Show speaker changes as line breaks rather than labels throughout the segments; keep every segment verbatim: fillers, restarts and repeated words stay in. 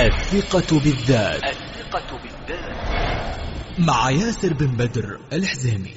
الثقة بالذات. الثقة بالذات مع ياسر بن بدر الحزيمي.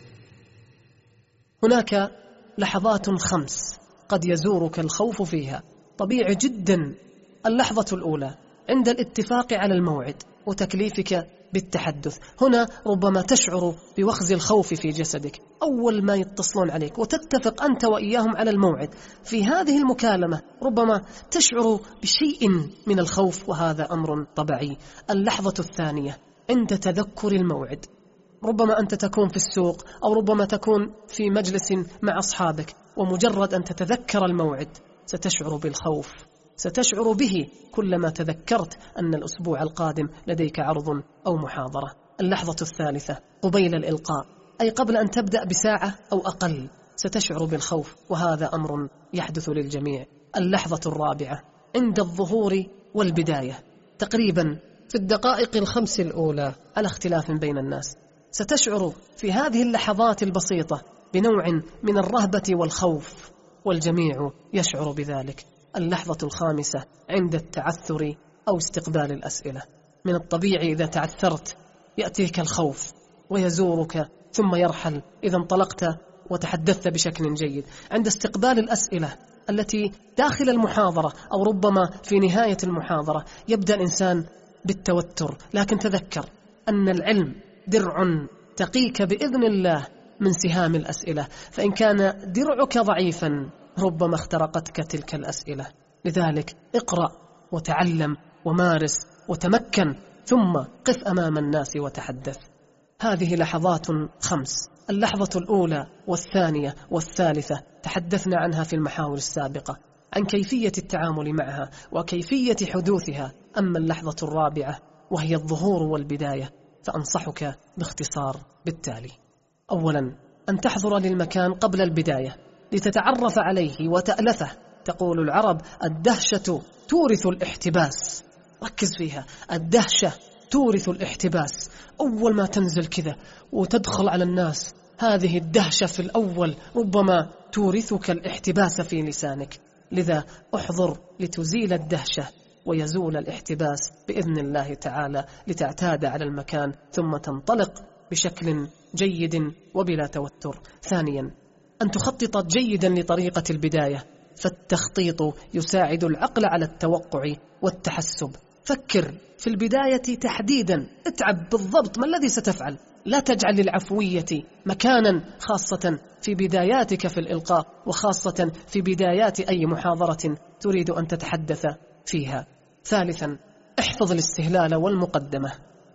هناك لحظات خمس قد يزورك الخوف فيها، طبيعي جدا. اللحظة الأولى عند الاتفاق على الموعد وتكليفك بالتحدث، هنا ربما تشعر بوخز الخوف في جسدك أول ما يتصلون عليك وتتفق أنت وإياهم على الموعد. في هذه المكالمة ربما تشعر بشيء من الخوف، وهذا أمر طبيعي. اللحظة الثانية عند تذكر الموعد، ربما أنت تكون في السوق أو ربما تكون في مجلس مع أصحابك، ومجرد أن تتذكر الموعد ستشعر بالخوف، ستشعر به كلما تذكرت أن الأسبوع القادم لديك عرض أو محاضرة. اللحظة الثالثة قبيل الإلقاء، أي قبل أن تبدأ بساعة أو أقل، ستشعر بالخوف، وهذا أمر يحدث للجميع. اللحظة الرابعة عند الظهور والبداية، تقريبا في الدقائق الخمس الأولى على اختلاف بين الناس، ستشعر في هذه اللحظات البسيطة بنوع من الرهبة والخوف، والجميع يشعر بذلك. اللحظة الخامسة عند التعثر أو استقبال الأسئلة، من الطبيعي إذا تعثرت يأتيك الخوف ويزورك ثم يرحل إذا انطلقت وتحدثت بشكل جيد. عند استقبال الأسئلة التي داخل المحاضرة أو ربما في نهاية المحاضرة يبدأ الإنسان بالتوتر، لكن تذكر أن العلم درع تقيك بإذن الله من سهام الأسئلة، فإن كان درعك ضعيفا ربما اخترقتك تلك الأسئلة. لذلك اقرأ وتعلم ومارس وتمكن، ثم قف أمام الناس وتحدث. هذه لحظات خمس، اللحظة الأولى والثانية والثالثة تحدثنا عنها في المحاور السابقة، عن كيفية التعامل معها وكيفية حدوثها. أما اللحظة الرابعة وهي الظهور والبداية، فأنصحك باختصار بالتالي: أولا، أن تحضر للمكان قبل البداية لتتعرف عليه وتألفه. تقول العرب: الدهشة تورث الاحتباس. ركز فيها، الدهشة تورث الاحتباس. أول ما تنزل كذا وتدخل على الناس، هذه الدهشة في الأول ربما تورثك الاحتباس في لسانك، لذا احضر لتزيل الدهشة ويزول الاحتباس بإذن الله تعالى، لتعتاد على المكان ثم تنطلق بشكل جيد وبلا توتر. ثانيا، أن تخطط جيدا لطريقة البداية، فالتخطيط يساعد العقل على التوقع والتحسب. فكر في البداية تحديدا، اتعب بالضبط ما الذي ستفعل، لا تجعل للعفوية مكانا، خاصة في بداياتك في الإلقاء، وخاصة في بدايات أي محاضرة تريد أن تتحدث فيها. ثالثا، احفظ الاستهلال والمقدمة،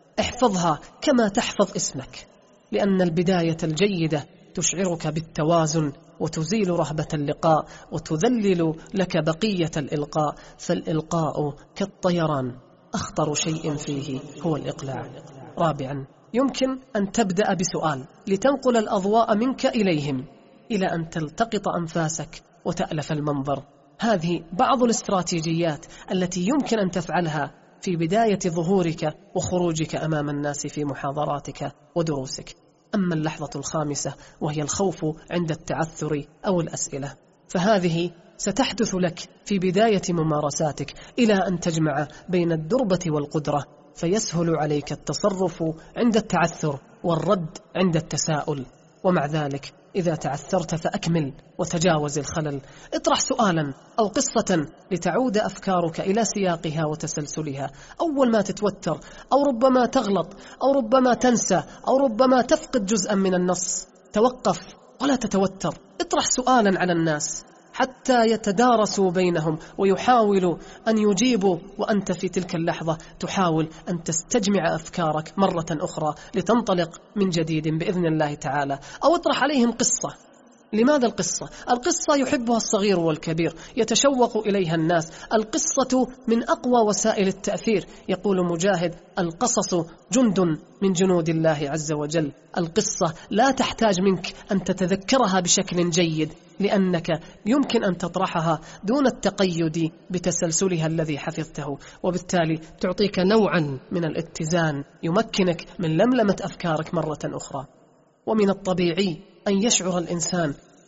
احفظها كما تحفظ اسمك، لأن البداية الجيدة تشعرك بالتوازن وتزيل رهبة اللقاء وتذلل لك بقية الإلقاء، فالإلقاء كالطيران، أخطر شيء فيه هو الإقلاع. رابعا، يمكن أن تبدأ بسؤال لتنقل الأضواء منك إليهم إلى أن تلتقط أنفاسك وتألف المنظر. هذه بعض الاستراتيجيات التي يمكن أن تفعلها في بداية ظهورك وخروجك أمام الناس في محاضراتك ودروسك. أما اللحظة الخامسة وهي الخوف عند التعثر أو الأسئلة، فهذه ستحدث لك في بداية ممارساتك إلى أن تجمع بين الدربة والقدرة، فيسهل عليك التصرف عند التعثر والرد عند التساؤل. ومع ذلك إذا تعثرت فأكمل وتجاوز الخلل، اطرح سؤالا أو قصة لتعود أفكارك إلى سياقها وتسلسلها. أول ما تتوتر أو ربما تغلط أو ربما تنسى أو ربما تفقد جزءا من النص، توقف ولا تتوتر، اطرح سؤالا على الناس حتى يتدارسوا بينهم ويحاولوا أن يجيبوا، وأنت في تلك اللحظة تحاول أن تستجمع أفكارك مرة أخرى لتنطلق من جديد بإذن الله تعالى. أو اطرح عليهم قصة. لماذا القصة؟ القصة يحبها الصغير والكبير، يتشوق إليها الناس. القصة من أقوى وسائل التأثير. يقول مجاهد: القصص جند من جنود الله عز وجل. القصة لا تحتاج منك أن تتذكرها بشكل جيد، لأنك يمكن أن تطرحها دون التقيد بتسلسلها الذي حفظته، وبالتالي تعطيك نوعا من الاتزان يمكنك من لملمة أفكارك مرة أخرى. ومن الطبيعي أن يشعر الإنسان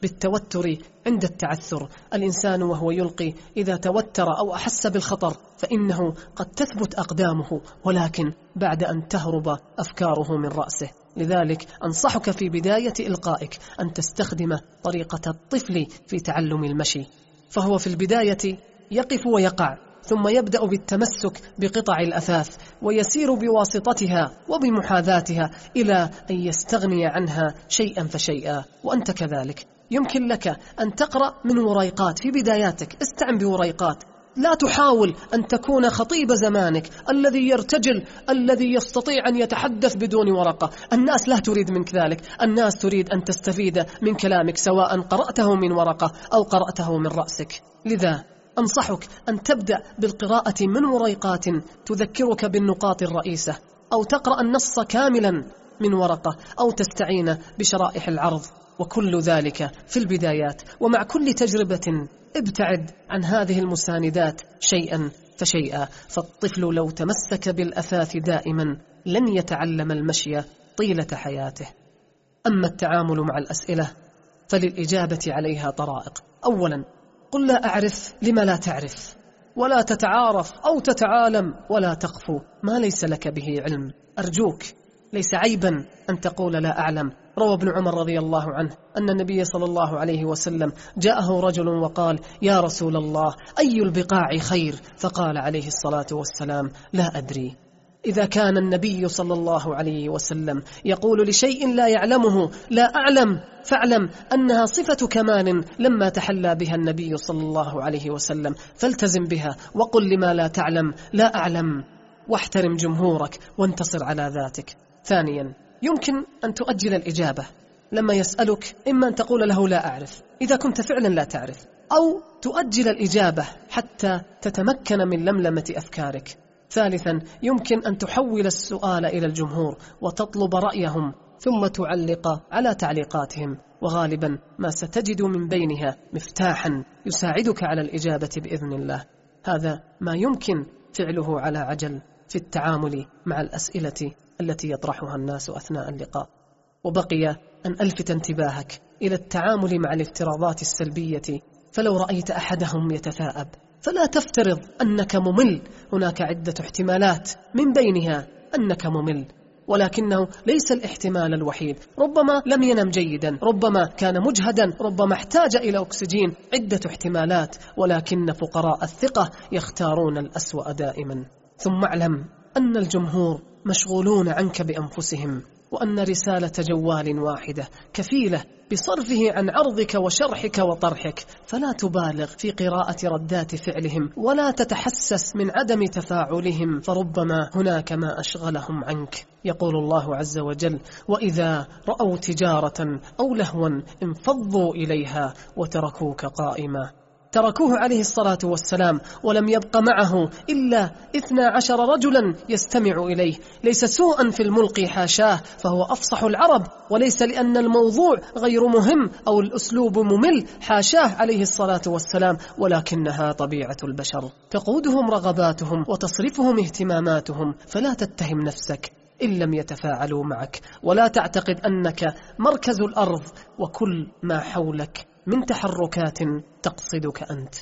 بالتوتر عند التعثر. الإنسان وهو يلقي إذا توتر أو أحس بالخطر فإنه قد تثبت أقدامه، ولكن بعد أن تهرب أفكاره من رأسه. لذلك أنصحك في بداية إلقائك أن تستخدم طريقة الطفل في تعلم المشي، فهو في البداية يقف ويقع، ثم يبدأ بالتمسك بقطع الأثاث ويسير بواسطتها وبمحاذاتها إلى أن يستغني عنها شيئا فشيئا. وأنت كذلك يمكن لك أن تقرأ من وريقات في بداياتك، استعن بوريقات. لا تحاول أن تكون خطيب زمانك الذي يرتجل، الذي يستطيع أن يتحدث بدون ورقة. الناس لا تريد منك ذلك، الناس تريد أن تستفيد من كلامك سواء قرأته من ورقة أو قرأته من رأسك. لذا أنصحك أن تبدأ بالقراءة من وريقات تذكرك بالنقاط الرئيسة، أو تقرأ النص كاملا من ورقة، أو تستعين بشرائح العرض، وكل ذلك في البدايات. ومع كل تجربة ابتعد عن هذه المساندات شيئا فشيئا، فالطفل لو تمسك بالأثاث دائما لن يتعلم المشي طيلة حياته. أما التعامل مع الأسئلة فللإجابة عليها طرائق. أولا، قل لا أعرف لما لا تعرف، ولا تتعارف أو تتعالم، ولا تقفو ما ليس لك به علم. أرجوك، ليس عيبا أن تقول لا أعلم. روى ابن عمر رضي الله عنه أن النبي صلى الله عليه وسلم جاءه رجل وقال: يا رسول الله، أي البقاع خير؟ فقال عليه الصلاة والسلام: لا أدري. إذا كان النبي صلى الله عليه وسلم يقول لشيء لا يعلمه لا أعلم، فاعلم أنها صفة كمال لما تحلى بها النبي صلى الله عليه وسلم، فالتزم بها وقل لما لا تعلم لا أعلم، واحترم جمهورك وانتصر على ذاتك. ثانيا، يمكن أن تؤجل الإجابة لما يسألك، إما أن تقول له لا أعرف إذا كنت فعلا لا تعرف، أو تؤجل الإجابة حتى تتمكن من لملمة أفكارك. ثالثا، يمكن أن تحول السؤال إلى الجمهور وتطلب رأيهم ثم تعلق على تعليقاتهم، وغالبا ما ستجد من بينها مفتاحا يساعدك على الإجابة بإذن الله. هذا ما يمكن فعله على عجل في التعامل مع الأسئلة التي يطرحها الناس أثناء اللقاء. وبقي أن ألفت انتباهك إلى التعامل مع الافتراضات السلبية، فلو رأيت أحدهم يتثاءب فلا تفترض أنك ممل. هناك عدة احتمالات من بينها أنك ممل، ولكنه ليس الاحتمال الوحيد. ربما لم ينم جيدا، ربما كان مجهدا، ربما احتاج إلى أكسجين. عدة احتمالات، ولكن فقراء الثقة يختارون الأسوأ دائما. ثم اعلم أن الجمهور مشغولون عنك بأنفسهم، وأن رسالة جوال واحدة كفيلة بصرفه عن عرضك وشرحك وطرحك، فلا تبالغ في قراءة ردات فعلهم، ولا تتحسس من عدم تفاعلهم، فربما هناك ما أشغلهم عنك. يقول الله عز وجل: وإذا رأوا تجارة أو لهوا انفضوا إليها وتركوك قائما. تركوه عليه الصلاة والسلام ولم يبق معه إلا اثنا عشر رجلا يستمع إليه. ليس سوءا في الملقي، حاشاه، فهو أفصح العرب، وليس لأن الموضوع غير مهم أو الأسلوب ممل، حاشاه عليه الصلاة والسلام، ولكنها طبيعة البشر، تقودهم رغباتهم وتصرفهم اهتماماتهم. فلا تتهم نفسك إن لم يتفاعلوا معك، ولا تعتقد أنك مركز الأرض وكل ما حولك من تحركات تقصدك أنت.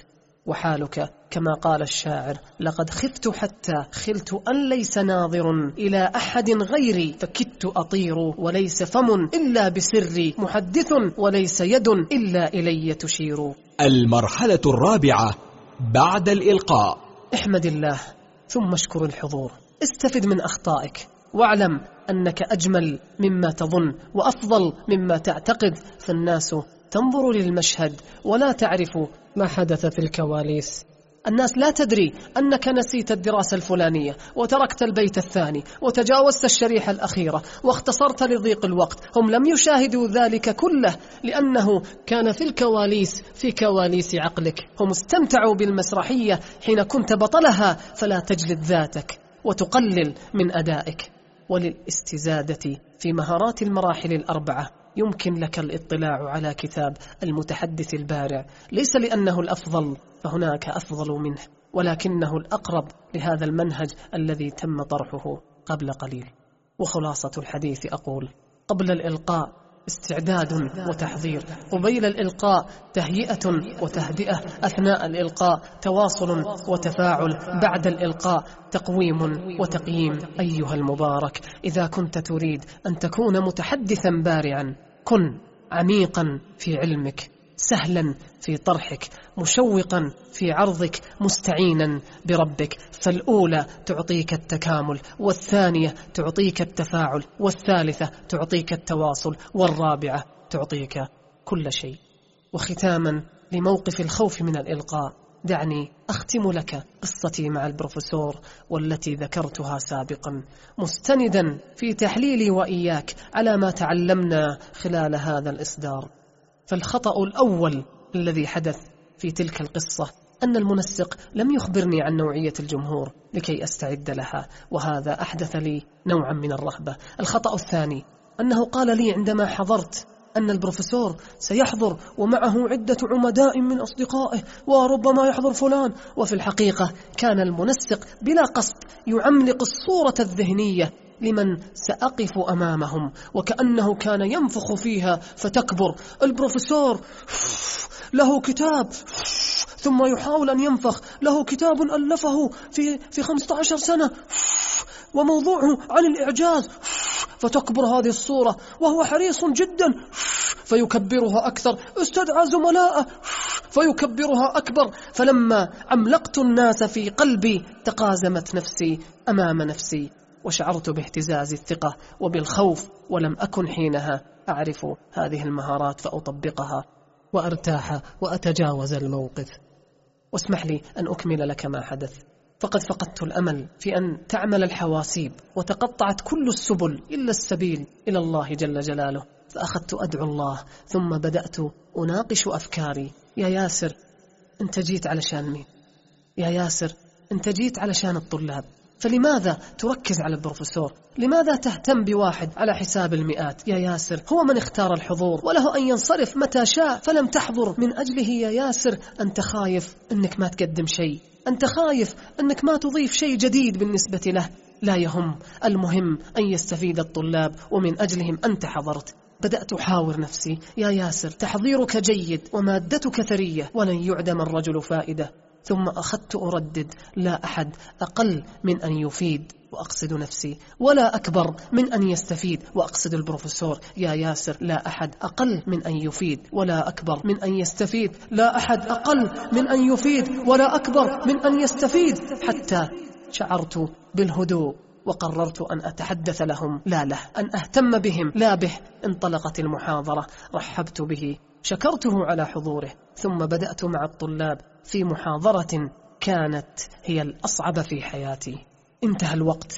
وحالك كما قال الشاعر: لقد خفت حتى خلت أن ليس ناظر إلى أحد غيري، فكدت أطير وليس فم إلا بسري، محدث وليس يد إلا إلي تشير.
المرحلة الرابعة بعد الإلقاء.
احمد الله ثم اشكر الحضور، استفد من أخطائك، واعلم أنك أجمل مما تظن وأفضل مما تعتقد، فالناس تنظر للمشهد ولا تعرف ما حدث في الكواليس. الناس لا تدري أنك نسيت الدراسة الفلانية وتركت البيت الثاني وتجاوزت الشريحة الأخيرة واختصرت لضيق الوقت. هم لم يشاهدوا ذلك كله لأنه كان في الكواليس، في كواليس عقلك. هم استمتعوا بالمسرحية حين كنت بطلها، فلا تجلد ذاتك وتقلل من أدائك. وللاستزادة في مهارات المراحل الأربعة يمكن لك الاطلاع على كتاب المتحدث البارع، ليس لأنه الأفضل، فهناك أفضل منه، ولكنه الأقرب لهذا المنهج الذي تم طرحه قبل قليل. وخلاصة الحديث أقول: قبل الإلقاء استعداد وتحضير، قبيل الإلقاء تهيئة وتهدئة، أثناء الإلقاء تواصل وتفاعل، بعد الإلقاء تقويم وتقييم. أيها المبارك، إذا كنت تريد أن تكون متحدثا بارعا كن عميقا في علمك، سهلا في طرحك، مشوقا في عرضك، مستعينا بربك. فالأولى تعطيك التكامل، والثانية تعطيك التفاعل، والثالثة تعطيك التواصل، والرابعة تعطيك كل شيء. وختاما لموقف الخوف من الإلقاء، دعني أختم لك قصتي مع البروفيسور والتي ذكرتها سابقا، مستندا في تحليلي وإياك على ما تعلمنا خلال هذا الإصدار. فالخطأ الأول الذي حدث في تلك القصة أن المنسق لم يخبرني عن نوعية الجمهور لكي أستعد لها، وهذا أحدث لي نوعا من الرهبة. الخطأ الثاني أنه قال لي عندما حضرت أن البروفيسور سيحضر ومعه عدة عمداء من أصدقائه وربما يحضر فلان، وفي الحقيقة كان المنسق بلا قصد يعملق الصورة الذهنية لمن سأقف أمامهم، وكأنه كان ينفخ فيها فتكبر. البروفيسور له كتاب، ثم يحاول أن ينفخ، له كتاب ألفه في في خمسة عشر سنة وموضوعه عن الإعجاز، فتكبر هذه الصورة، وهو حريص جدا فيكبرها أكثر، استدعى زملاءه فيكبرها أكبر. فلما عملقت الناس في قلبي تقازمت نفسي أمام نفسي، وشعرت باهتزاز الثقة وبالخوف، ولم أكن حينها أعرف هذه المهارات فأطبقها وأرتاح وأتجاوز الموقف. واسمح لي أن أكمل لك ما حدث، فقد فقدت الأمل في أن تعمل الحواسيب، وتقطعت كل السبل إلا السبيل إلى الله جل جلاله. فأخذت أدعو الله، ثم بدأت أناقش أفكاري. يا ياسر، أنت جيت علشان مين؟ يا ياسر، أنت جيت علشان الطلاب، فلماذا تركز على البروفيسور؟ لماذا تهتم بواحد على حساب المئات؟ يا ياسر، هو من اختار الحضور وله أن ينصرف متى شاء، فلم تحضر من أجله. يا ياسر، أنت خايف أنك ما تقدم شيء، أنت خايف أنك ما تضيف شيء جديد بالنسبة له. لا يهم، المهم أن يستفيد الطلاب، ومن أجلهم أنت حضرت. بدأت أحاور نفسي، يا ياسر تحضيرك جيد ومادتك ثرية، ولن يعدم الرجل فائدة. ثم أخذت أردد، لا أحد أقل من أن يفيد وأقصد نفسي، ولا أكبر من أن يستفيد وأقصد البروفيسور. يا ياسر، لا أحد أقل من أن يفيد ولا أكبر من أن يستفيد، لا أحد أقل من أن يفيد ولا أكبر من أن يستفيد، حتى شعرت بالهدوء وقررت أن أتحدث لهم لا له، أن أهتم بهم لا به. انطلقت المحاضرة، رحبت به، شكرته على حضوره، ثم بدأت مع الطلاب في محاضرة كانت هي الأصعب في حياتي. انتهى الوقت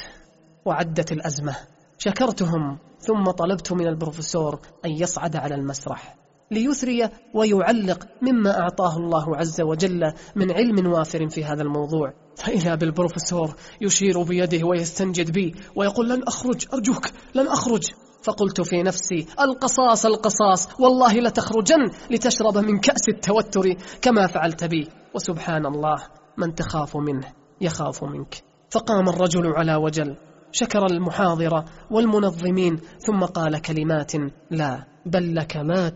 وعدت الأزمة، شكرتهم، ثم طلبت من البروفيسور أن يصعد على المسرح ليثري ويعلق مما أعطاه الله عز وجل من علم وافر في هذا الموضوع. فإذا بالبروفيسور يشير بيده ويستنجد بي ويقول: لن أخرج، أرجوك لن أخرج. فقلت في نفسي: القصاص القصاص، والله لتخرجن لتشرب من كأس التوتر كما فعلت بي. وسبحان الله، من تخاف منه يخاف منك. فقام الرجل على وجل، شكر المحاضرة والمنظمين، ثم قال كلمات لا بل لكمات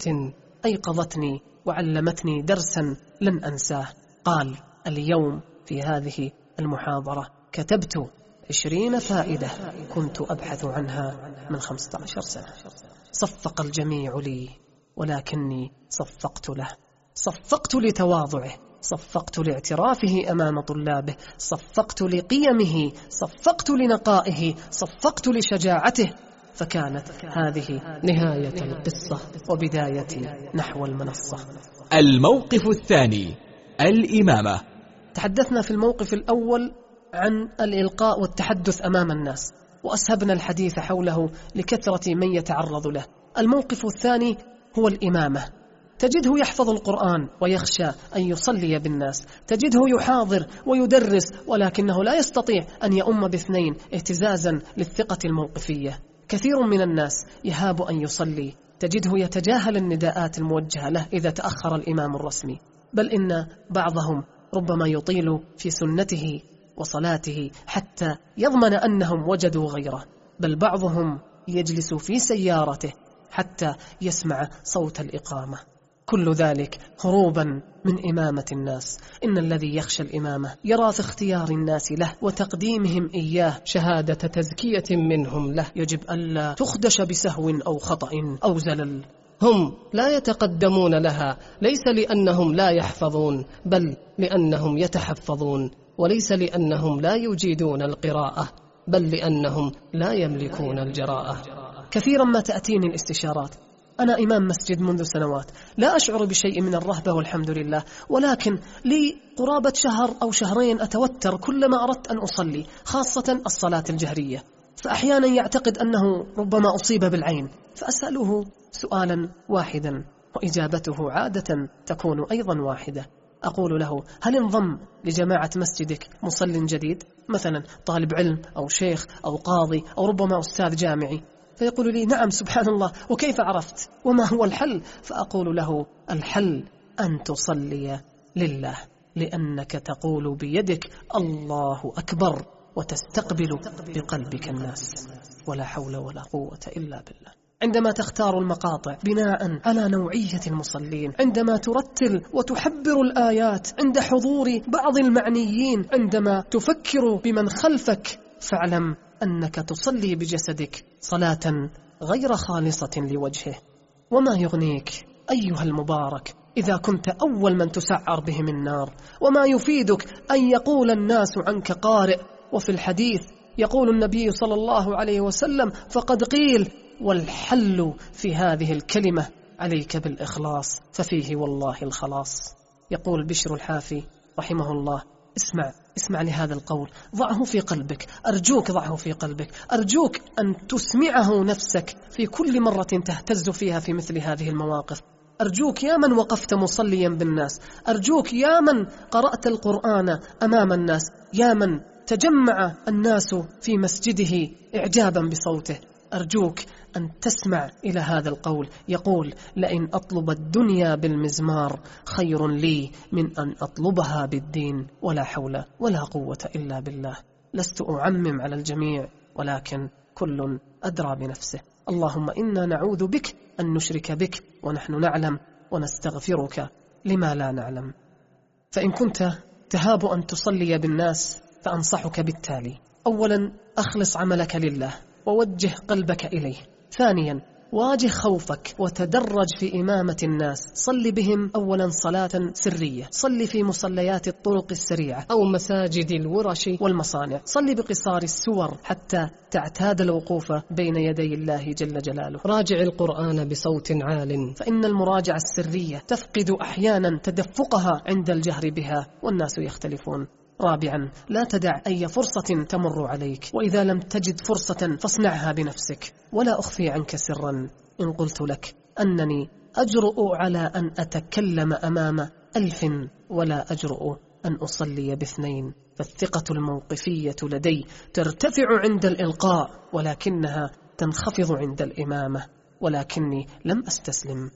أيقظتني وعلمتني درسا لن أنساه. قال: اليوم في هذه المحاضرة كتبت عشرين فائدة كنت أبحث عنها من خمسة عشر سنة. صفق الجميع لي، ولكني صفقت له، صفقت لتواضعه، صفقت لاعترافه أمام طلابه، صفقت لقيمه، صفقت لنقائه، صفقت لشجاعته. فكانت هذه نهاية القصة وبداية نحو المنصة.
الموقف الثاني، الإمامة.
تحدثنا في الموقف الأول عن الإلقاء والتحدث أمام الناس، وأسهبنا الحديث حوله لكثرة من يتعرض له. الموقف الثاني هو الإمامة. تجده يحفظ القرآن ويخشى أن يصلي بالناس، تجده يحاضر ويدرس، ولكنه لا يستطيع أن يؤم باثنين اهتزازا للثقة الموقفية. كثير من الناس يهاب أن يصلي، تجده يتجاهل النداءات الموجهة له إذا تأخر الإمام الرسمي، بل إن بعضهم ربما يطيل في سنته وصلاته حتى يضمن أنهم وجدوا غيره، بل بعضهم يجلس في سيارته حتى يسمع صوت الإقامة. كل ذلك هروبا من إمامة الناس. إن الذي يخشى الإمامة يرى في اختيار الناس له وتقديمهم إياه شهادة تزكية منهم له، يجب ألا تخدش بسهو أو خطأ أو زلل. هم لا يتقدمون لها ليس لأنهم لا يحفظون، بل لأنهم يتحفظون، وليس لأنهم لا يجيدون القراءة، بل لأنهم لا يملكون الجراءة. كثيرا ما تأتيني الاستشارات، أنا إمام مسجد منذ سنوات، لا أشعر بشيء من الرهبة والحمد لله، ولكن لي قرابة شهر أو شهرين أتوتر كلما أردت أن أصلي، خاصة الصلاة الجهرية، فأحيانا يعتقد أنه ربما أصيب بالعين، فأسأله سؤالا واحدا وإجابته عادة تكون أيضا واحدة. أقول له: هل انضم لجماعة مسجدك مصل جديد، مثلا طالب علم أو شيخ أو قاضي أو ربما أستاذ جامعي؟ فيقول لي: نعم. سبحان الله، وكيف عرفت؟ وما هو الحل؟ فأقول له: الحل أن تصلي لله، لأنك تقول بيدك الله أكبر وتستقبل بقلبك الناس، ولا حول ولا قوة إلا بالله. عندما تختار المقاطع بناء على نوعية المصلين، عندما ترتل وتحبر الآيات عند حضور بعض المعنيين، عندما تفكر بمن خلفك، فاعلم أنك تصلي بجسدك صلاة غير خالصة لوجهه. وما يغنيك أيها المبارك إذا كنت أول من تسعر بهم النار، وما يفيدك أن يقول الناس عنك قارئ، وفي الحديث يقول النبي صلى الله عليه وسلم: فقد قيل. والحل في هذه الكلمة عليك بالإخلاص، ففيه والله الخلاص. يقول بشر الحافي رحمه الله: اسمع اسمع لهذا القول، ضعه في قلبك، أرجوك ضعه في قلبك، أرجوك أن تسمعه نفسك في كل مرة تهتز فيها في مثل هذه المواقف. أرجوك يا من وقفت مصليا بالناس، أرجوك يا من قرأت القرآن أمام الناس، يا من تجمع الناس في مسجده إعجابا بصوته، أرجوك أن تسمع إلى هذا القول. يقول: لئن أطلب الدنيا بالمزمار خير لي من أن أطلبها بالدين، ولا حول ولا قوة إلا بالله. لست أعمم على الجميع، ولكن كل أدرى بنفسه. اللهم إنا نعوذ بك أن نشرك بك ونحن نعلم، ونستغفرك لما لا نعلم. فإن كنت تهاب أن تصلي بالناس فأنصحك بالتالي: أولا، أخلص عملك لله ووجه قلبك إليه. ثانيا، واجه خوفك وتدرج في إمامة الناس. صل بهم أولا صلاة سرية، صل في مصليات الطرق السريعة أو مساجد الورش والمصانع، صل بقصار السور حتى تعتاد الوقوف بين يدي الله جل جلاله. راجع القرآن بصوت عال، فإن المراجعة السرية تفقد أحيانا تدفقها عند الجهر بها، والناس يختلفون. رابعا، لا تدع أي فرصة تمر عليك، وإذا لم تجد فرصة فاصنعها بنفسك. ولا أخفي عنك سرا إن قلت لك أنني أجرؤ على أن أتكلم أمام ألف، ولا أجرؤ أن أصلي باثنين. فالثقة الموقفية لدي ترتفع عند الإلقاء، ولكنها تنخفض عند الإمامة، ولكني لم أستسلم.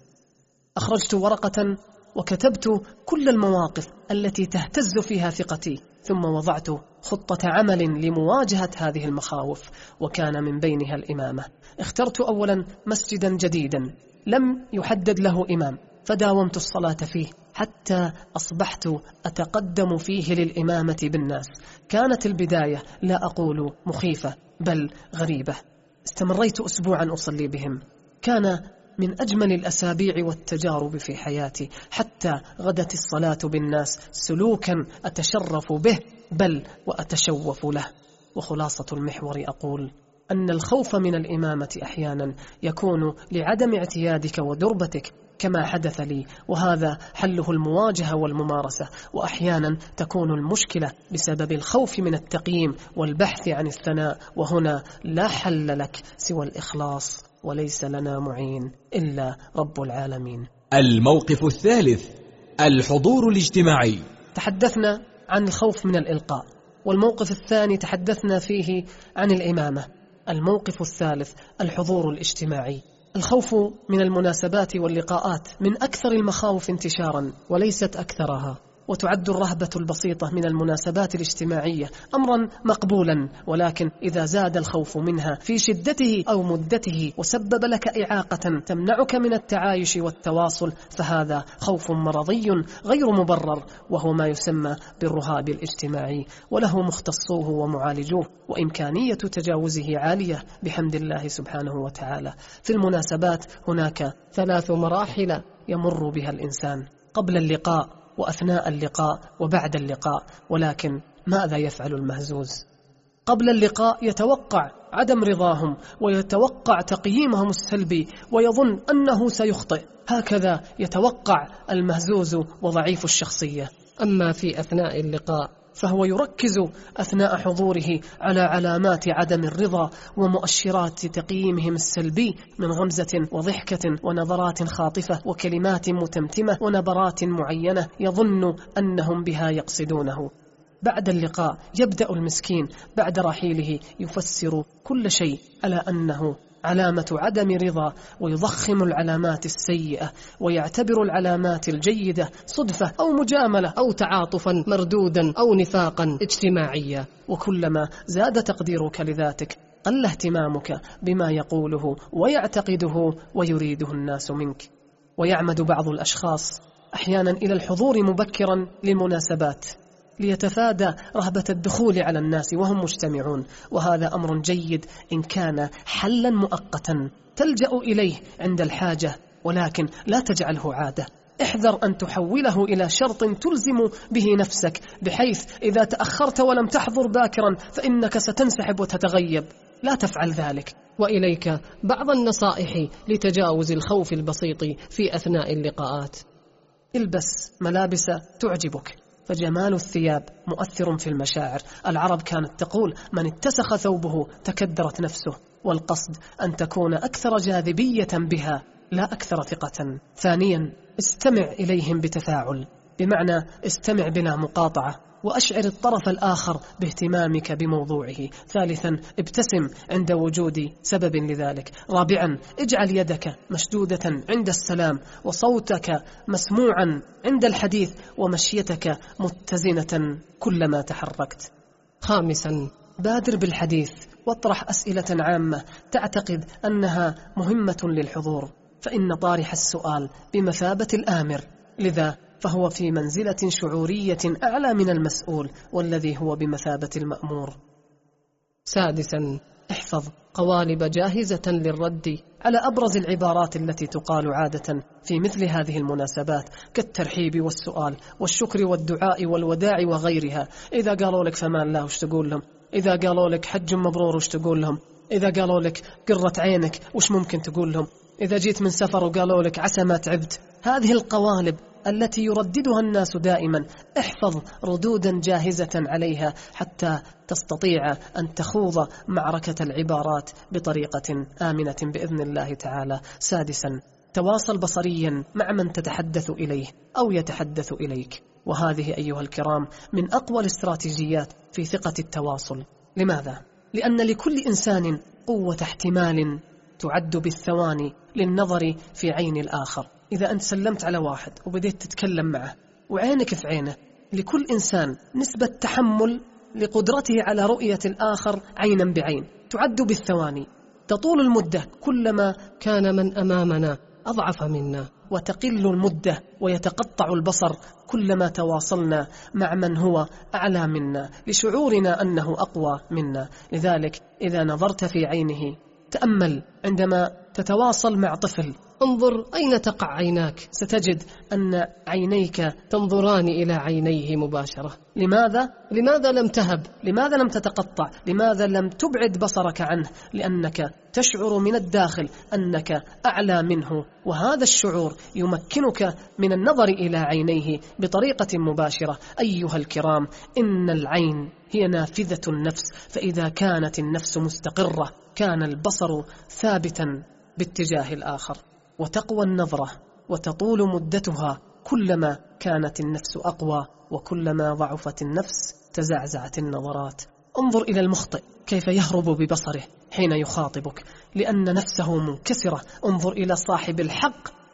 أخرجت ورقة وكتبت كل المواقف التي تهتز فيها ثقتي، ثم وضعت خطة عمل لمواجهة هذه المخاوف، وكان من بينها الإمامة. اخترت أولا مسجدا جديدا لم يحدد له إمام، فداومت الصلاة فيه حتى أصبحت أتقدم فيه للإمامة بالناس. كانت البداية لا أقول مخيفة بل غريبة. استمريت أسبوعا أصلي بهم، كان من أجمل الأسابيع والتجارب في حياتي، حتى غدت الصلاة بالناس سلوكا أتشرف به بل وأتشوف له. وخلاصة المحور أقول أن الخوف من الإمامة أحيانا يكون لعدم اعتيادك ودربتك كما حدث لي، وهذا حله المواجهة والممارسة. وأحيانا تكون المشكلة بسبب الخوف من التقييم والبحث عن الثناء، وهنا لا حل لك سوى الإخلاص، وليس لنا معين إلا رب العالمين.
الموقف الثالث: الحضور الاجتماعي.
تحدثنا عن الخوف من الإلقاء، والموقف الثاني تحدثنا فيه عن الإمامة. الموقف الثالث: الحضور الاجتماعي. الخوف من المناسبات واللقاءات من أكثر المخاوف انتشارا وليست أكثرها، وتعد الرهبة البسيطة من المناسبات الاجتماعية أمرا مقبولا، ولكن إذا زاد الخوف منها في شدته أو مدته وسبب لك إعاقة تمنعك من التعايش والتواصل، فهذا خوف مرضي غير مبرر، وهو ما يسمى بالرهاب الاجتماعي، وله مختصوه ومعالجوه، وإمكانية تجاوزه عالية بحمد الله سبحانه وتعالى. في المناسبات هناك ثلاث مراحل يمر بها الإنسان: قبل اللقاء، وأثناء اللقاء، وبعد اللقاء. ولكن ماذا يفعل المهزوز؟ قبل اللقاء يتوقع عدم رضاهم، ويتوقع تقييمهم السلبي، ويظن أنه سيخطئ. هكذا يتوقع المهزوز وضعيف الشخصية. أما في أثناء اللقاء فهو يركز أثناء حضوره على علامات عدم الرضا ومؤشرات تقييمهم السلبي من غمزة وضحكة ونظرات خاطفة وكلمات متمتمة ونبرات معينة يظن أنهم بها يقصدونه. بعد اللقاء يبدأ المسكين بعد رحيله يفسر كل شيء على أنه علامة عدم رضا، ويضخم العلامات السيئة، ويعتبر العلامات الجيدة صدفة أو مجاملة أو تعاطفا مردودا أو نفاقا اجتماعيا. وكلما زاد تقديرك لذاتك قل اهتمامك بما يقوله ويعتقده ويريده الناس منك. ويعمد بعض الأشخاص أحيانا إلى الحضور مبكرا لمناسبات ليتفادى رهبة الدخول على الناس وهم مجتمعون، وهذا أمر جيد إن كان حلا مؤقتا تلجأ إليه عند الحاجة، ولكن لا تجعله عادة. احذر أن تحوله إلى شرط تلزم به نفسك، بحيث إذا تأخرت ولم تحضر باكرا فإنك ستنسحب وتتغيب. لا تفعل ذلك. وإليك بعض النصائح لتجاوز الخوف البسيط في أثناء اللقاءات. البس ملابس تعجبك، فجمال الثياب مؤثر في المشاعر. العرب كانت تقول: من اتسخ ثوبه تكدرت نفسه، والقصد أن تكون أكثر جاذبية بها لا أكثر ثقة. ثانيا، استمع إليهم بتفاعل، بمعنى استمع بلا مقاطعة، وأشعر الطرف الآخر باهتمامك بموضوعه. ثالثا، ابتسم عند وجود سبب لذلك. رابعا، اجعل يدك مشدودة عند السلام، وصوتك مسموعا عند الحديث، ومشيتك متزنة كلما تحركت. خامسا، بادر بالحديث، واطرح أسئلة عامة تعتقد أنها مهمة للحضور، فإن طارح السؤال بمثابة الآمر، لذا فهو في منزلة شعورية أعلى من المسؤول، والذي هو بمثابة المأمور. سادسا، احفظ قوالب جاهزة للرد على أبرز العبارات التي تقال عادة في مثل هذه المناسبات، كالترحيب والسؤال والشكر والدعاء والوداع وغيرها. إذا قالوا لك فمان الله وش تقول لهم؟ إذا قالوا لك حج مبرور وش تقول لهم؟ إذا قالوا لك قرة عينك وش ممكن تقول لهم؟ إذا جيت من سفر وقالوا لك عسى ما تعبت. هذه القوالب التي يرددها الناس دائما، احفظ ردودا جاهزة عليها حتى تستطيع أن تخوض معركة العبارات بطريقة آمنة بإذن الله تعالى. سادسا، تواصل بصريا مع من تتحدث إليه أو يتحدث إليك، وهذه أيها الكرام من أقوى الاستراتيجيات في ثقة التواصل. لماذا؟ لأن لكل إنسان قوة احتمال تعد بالثواني للنظر في عين الآخر. إذا أنت سلمت على واحد وبديت تتكلم معه وعينك في عينه، لكل إنسان نسبة تحمل لقدرته على رؤية الآخر عينا بعين تعد بالثواني. تطول المدة كلما كان من أمامنا أضعف منا، وتقل المدة ويتقطع البصر كلما تواصلنا مع من هو أعلى منا لشعورنا أنه أقوى منا. لذلك إذا نظرت في عينه تأمل عندما تتواصل مع طفل، انظر أين تقع عيناك، ستجد أن عينيك تنظران إلى عينيه مباشرة. لماذا؟ لماذا لم تهب؟ لماذا لم تتقطع؟ لماذا لم تبعد بصرك عنه؟ لأنك تشعر من الداخل أنك أعلى منه، وهذا الشعور يمكنك من النظر إلى عينيه بطريقة مباشرة. أيها الكرام، إن العين هي نافذة النفس، فإذا كانت النفس مستقرة كان البصر ثابتا باتجاه الآخر، وتقوى النظرة وتطول مدتها كلما كانت النفس أقوى، وكلما ضعفت النفس تزعزعت النظرات. انظر إلى المخطئ كيف يهرب ببصره حين يخاطبك لأن نفسه منكسرة. انظر إلى صاحب الحق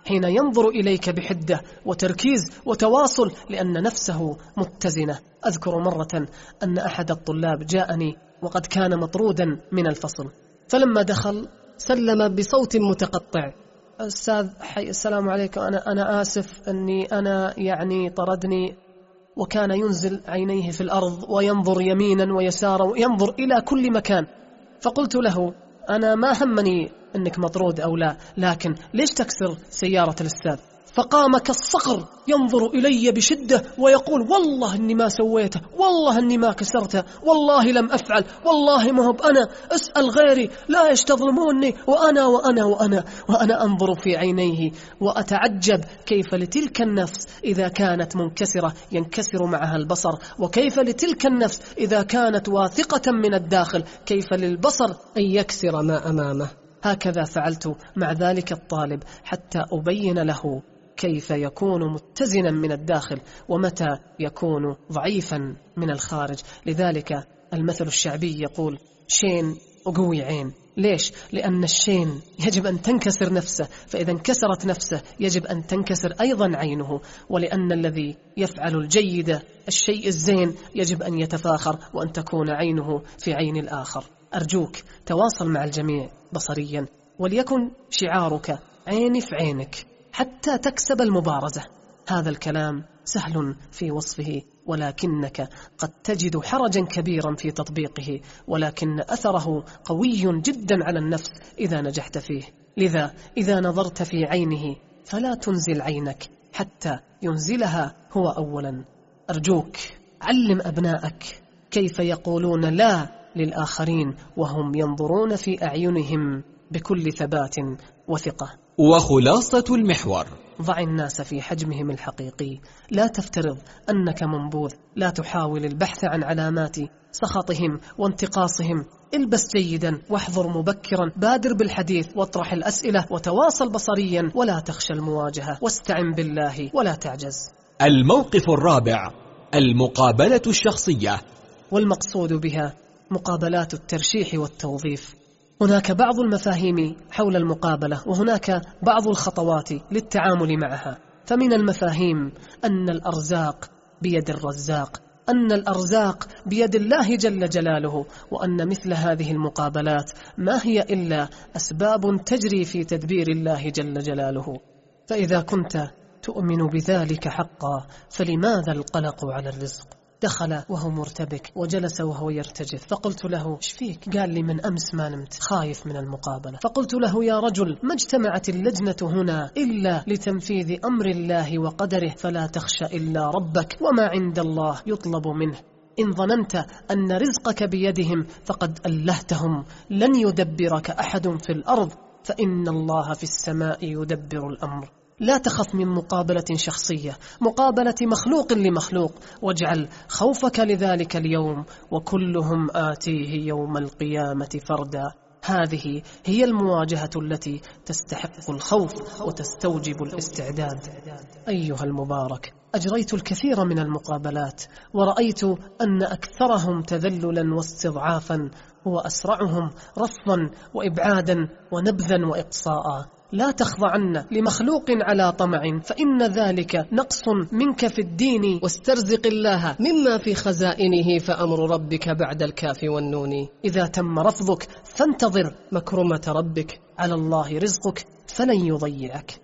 حين ينظر إليك بحدة وتركيز وتواصل لأن نفسه متزنة. أذكر مرة أن أحد الطلاب جاءني وقد كان مطرودا من الفصل، فلما دخل سلم بصوت متقطع: أستاذ حي السلام عليكم، أنا, أنا آسف أني أنا يعني طردني. وكان ينزل عينيه في الأرض وينظر يمينا ويسارا وينظر إلى كل مكان. فقلت له: أنا ما همني أنك مطرود أو لا، لكن ليش تكسر سيارة الأستاذ؟ فقام كالصقر ينظر إلي بشدة ويقول: والله أني ما سويته، والله أني ما كسرته، والله لم أفعل، والله ما هو أنا، أسأل غيري، لا يستظلموني، وأنا وأنا وأنا وأنا أنظر في عينيه وأتعجب كيف لتلك النفس إذا كانت منكسرة ينكسر معها البصر، وكيف لتلك النفس إذا كانت واثقة من الداخل كيف للبصر أن يكسر ما أمامه. هكذا فعلت مع ذلك الطالب حتى أبين له كيف يكون متزنا من الداخل ومتى يكون ضعيفا من الخارج. لذلك المثل الشعبي يقول: شين وقوي عين. ليش؟ لأن الشين يجب أن تنكسر نفسه، فإذا انكسرت نفسه يجب أن تنكسر أيضا عينه، ولأن الذي يفعل الجيد الشيء الزين يجب أن يتفاخر وأن تكون عينه في عين الآخر. أرجوك تواصل مع الجميع بصريا، وليكن شعارك عيني في عينك حتى تكسب المبارزة. هذا الكلام سهل في وصفه، ولكنك قد تجد حرجا كبيرا في تطبيقه، ولكن أثره قوي جدا على النفس إذا نجحت فيه. لذا إذا نظرت في عينه فلا تنزل عينك حتى ينزلها هو أولا. أرجوك علم أبنائك كيف يقولون لا للآخرين وهم ينظرون في أعينهم بكل ثبات وثقة.
وخلاصة المحور:
ضع الناس في حجمهم الحقيقي، لا تفترض أنك منبوذ، لا تحاول البحث عن علامات سخطهم وانتقاصهم. البس جيدا واحضر مبكرا، بادر بالحديث واطرح الأسئلة وتواصل بصريا، ولا تخشى المواجهة، واستعن بالله ولا تعجز.
الموقف الرابع: المقابلة الشخصية،
والمقصود بها مقابلات الترشيح والتوظيف. هناك بعض المفاهيم حول المقابلة، وهناك بعض الخطوات للتعامل معها. فمن المفاهيم أن الأرزاق بيد الرزاق، أن الأرزاق بيد الله جل جلاله، وأن مثل هذه المقابلات ما هي إلا أسباب تجري في تدبير الله جل جلاله. فإذا كنت تؤمن بذلك حقا فلماذا القلق على الرزق؟ دخل وهو مرتبك وجلس وهو يرتجف، فقلت له: ايش فيك؟ قال لي: من أمس ما نمت، خايف من المقابلة. فقلت له: يا رجل، ما اجتمعت اللجنة هنا إلا لتنفيذ أمر الله وقدره، فلا تخشى إلا ربك، وما عند الله يطلب منه. إن ظننت أن رزقك بيدهم فقد ألهتهم، لن يدبرك أحد في الأرض، فإن الله في السماء يدبر الأمر. لا تخف من مقابلة شخصية، مقابلة مخلوق لمخلوق، واجعل خوفك لذلك اليوم، وكلهم آتيه يوم القيامة فردا. هذه هي المواجهة التي تستحق الخوف وتستوجب الاستعداد. أيها المبارك، أجريت الكثير من المقابلات، ورأيت أن أكثرهم تذللا واستضعافا هو أسرعهم رفضا وإبعادا ونبذا وإقصاء. لا تخضعن لمخلوق على طمع، فإن ذلك نقص منك في الدين، واسترزق الله مما في خزائنه، فأمر ربك بعد الكاف والنون. إذا تم رفضك فانتظر مكرمة ربك، على الله رزقك فلن يضيعك.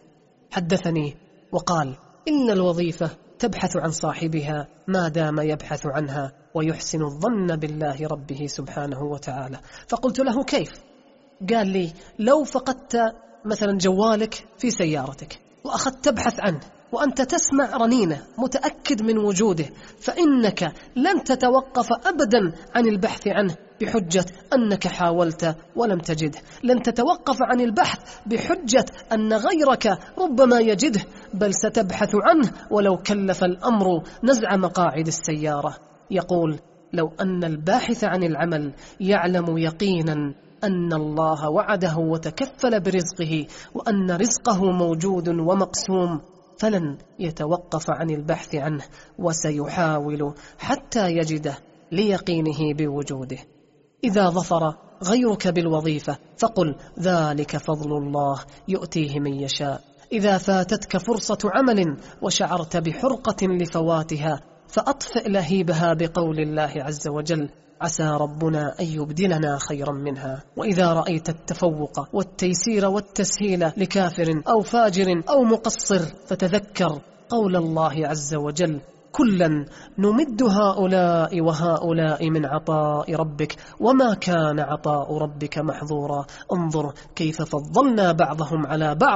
حدثني وقال: إن الوظيفة تبحث عن صاحبها ما دام يبحث عنها، ويحسن الظن بالله ربه سبحانه وتعالى. فقلت له: كيف؟ قال لي: لو فقدت مثلا جوالك في سيارتك وأخذت تبحث عنه وأنت تسمع رنينه متأكد من وجوده، فإنك لن تتوقف أبدا عن البحث عنه بحجة أنك حاولت ولم تجده، لن تتوقف عن البحث بحجة أن غيرك ربما يجده، بل ستبحث عنه ولو كلف الأمر نزع مقاعد السيارة. يقول: لو أن الباحث عن العمل يعلم يقينا أن الله وعده وتكفل برزقه، وأن رزقه موجود ومقسوم، فلن يتوقف عن البحث عنه، وسيحاول حتى يجده ليقينه بوجوده. إذا ظفر غيرك بالوظيفة فقل: ذلك فضل الله يؤتيه من يشاء، إذا فاتتك فرصة عمل وشعرت بحرقة لفواتها فأطفئ لهيبها بقول الله عز وجل: عسى ربنا أن يبدلنا خيرا منها. وإذا رأيت التفوق والتيسير والتسهيل لكافر أو فاجر أو مقصر فتذكر قول الله عز وجل: كلا نمد هؤلاء وهؤلاء من عطاء ربك وما كان عطاء ربك محظورا. انظر كيف فضلنا بعضهم على بعض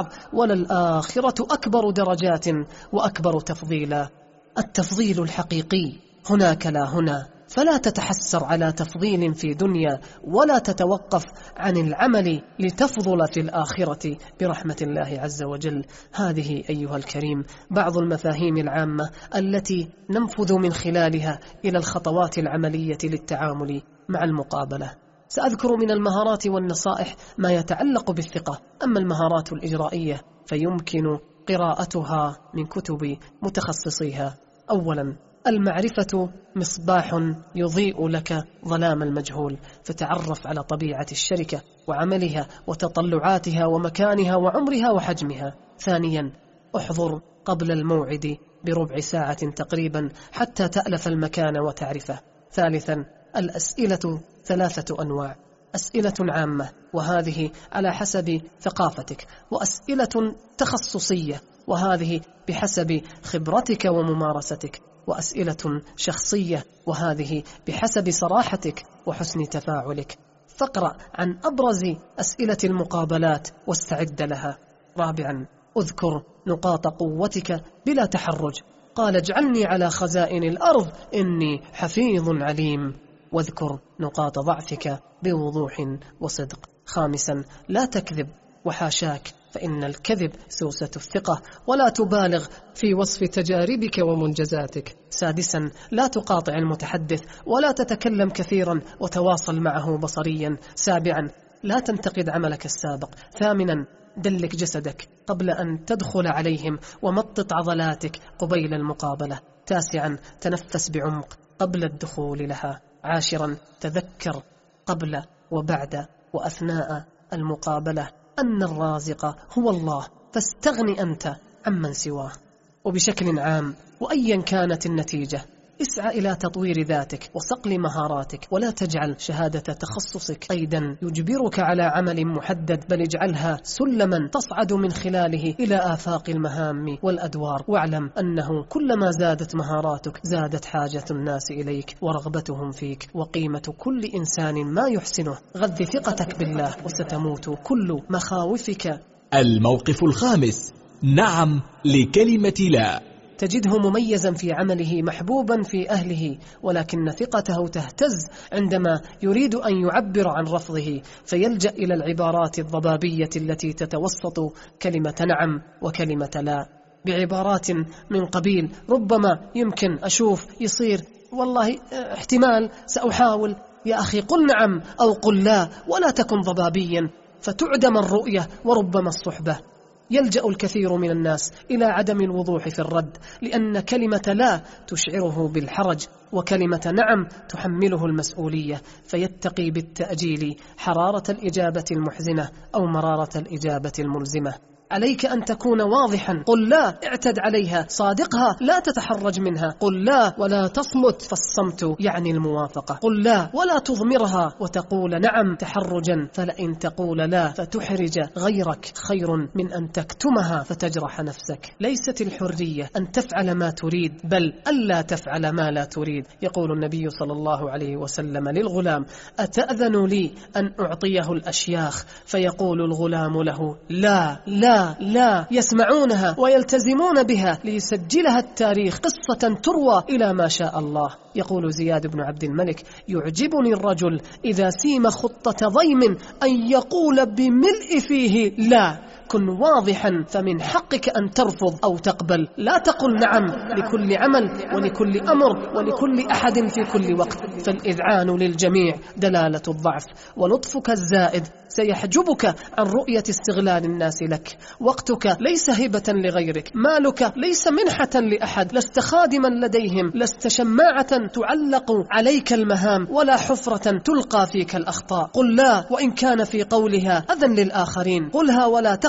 وللآخرة أكبر درجات وأكبر تفضيلا. التفضيل الحقيقي هناك لا هنا، فلا تتحسر على تفضيل في دنيا ولا تتوقف عن العمل لتفضل في الآخرة برحمة الله عز وجل. هذه أيها الكريم بعض المفاهيم العامة التي ننفذ من خلالها إلى الخطوات العملية للتعامل مع المقابلة. سأذكر من المهارات والنصائح ما يتعلق بالثقة، أما المهارات الإجرائية فيمكن قراءتها من كتب متخصصيها. أولا، المعرفة مصباح يضيء لك ظلام المجهول، فتعرف على طبيعة الشركة وعملها وتطلعاتها ومكانها وعمرها وحجمها. ثانيا، احضر قبل الموعد بربع ساعة تقريبا حتى تألف المكان وتعرفه. ثالثا، الأسئلة ثلاثة أنواع: أسئلة عامة وهذه على حسب ثقافتك، وأسئلة تخصصية وهذه بحسب خبرتك وممارستك، وأسئلة شخصية وهذه بحسب صراحتك وحسن تفاعلك. فاقرأ عن أبرز أسئلة المقابلات واستعد لها. رابعا، اذكر نقاط قوتك بلا تحرج. قال: اجعلني على خزائن الأرض إني حفيظ عليم. واذكر نقاط ضعفك بوضوح وصدق. خامسا، لا تكذب وحاشاك، فإن الكذب سوسة الثقة، ولا تبالغ في وصف تجاربك ومنجزاتك. سادسا، لا تقاطع المتحدث ولا تتكلم كثيرا وتواصل معه بصريا. سابعا، لا تنتقد عملك السابق. ثامنا، دلك جسدك قبل أن تدخل عليهم ومطط عضلاتك قبيل المقابلة. تاسعا، تنفس بعمق قبل الدخول لها. عاشرا، تذكر قبل وبعد وأثناء المقابلة أن الرازق هو الله، فاستغن أنت عمن سواه. وبشكل عام وأيا كانت النتيجة، اسعى إلى تطوير ذاتك وصقل مهاراتك، ولا تجعل شهادة تخصصك قيدا يجبرك على عمل محدد، بل اجعلها سلما تصعد من خلاله إلى آفاق المهام والأدوار. واعلم أنه كلما زادت مهاراتك زادت حاجة الناس إليك ورغبتهم فيك، وقيمة كل إنسان ما يحسنه. غذ ثقتك بالله وستموت كل مخاوفك.
الموقف الخامس: نعم لكلمة لا.
تجده مميزا في عمله، محبوبا في أهله، ولكن ثقته تهتز عندما يريد أن يعبر عن رفضه، فيلجأ إلى العبارات الضبابية التي تتوسط كلمة نعم وكلمة لا، بعبارات من قبيل ربما، يمكن، أشوف، يصير، والله احتمال، سأحاول. يا أخي قل نعم أو قل لا، ولا تكن ضبابيا فتعدم الرؤية وربما الصحبة. يلجأ الكثير من الناس إلى عدم الوضوح في الرد، لأن كلمة لا تشعره بالحرج، وكلمة نعم تحمله المسؤولية، فيتقي بالتأجيل حرارة الإجابة المحزنة أو مرارة الإجابة الملزمة. عليك أن تكون واضحا. قل لا، اعتد عليها، صادقها، لا تتحرج منها. قل لا ولا تصمت، فالصمت يعني الموافقة. قل لا ولا تضمرها وتقول نعم تحرجا، فلئن تقول لا فتحرج غيرك خير من أن تكتمها فتجرح نفسك. ليست الحرية أن تفعل ما تريد، بل ألا تفعل ما لا تريد. يقول النبي صلى الله عليه وسلم للغلام: أتأذن لي أن أعطيه الأشياخ؟ فيقول الغلام له: لا لا لا، يسمعونها ويلتزمون بها ليسجلها التاريخ قصة تروى إلى ما شاء الله. يقول زياد بن عبد الملك: يعجبني الرجل إذا سيم خطة ضيم أن يقول بملء فيه لا. كن واضحا، فمن حقك أن ترفض أو تقبل. لا تقل نعم لكل عمل ولكل أمر ولكل أحد في كل وقت، فالإذعان للجميع دلالة الضعف، ولطفك الزائد سيحجبك عن رؤية استغلال الناس لك. وقتك ليس هبة لغيرك، مالك ليس منحة لأحد، لست خادما لديهم، لست شماعة تعلق عليك المهام، ولا حفرة تلقى فيك الأخطاء. قل لا وإن كان في قولها أذى للآخرين، قلها ولا تخف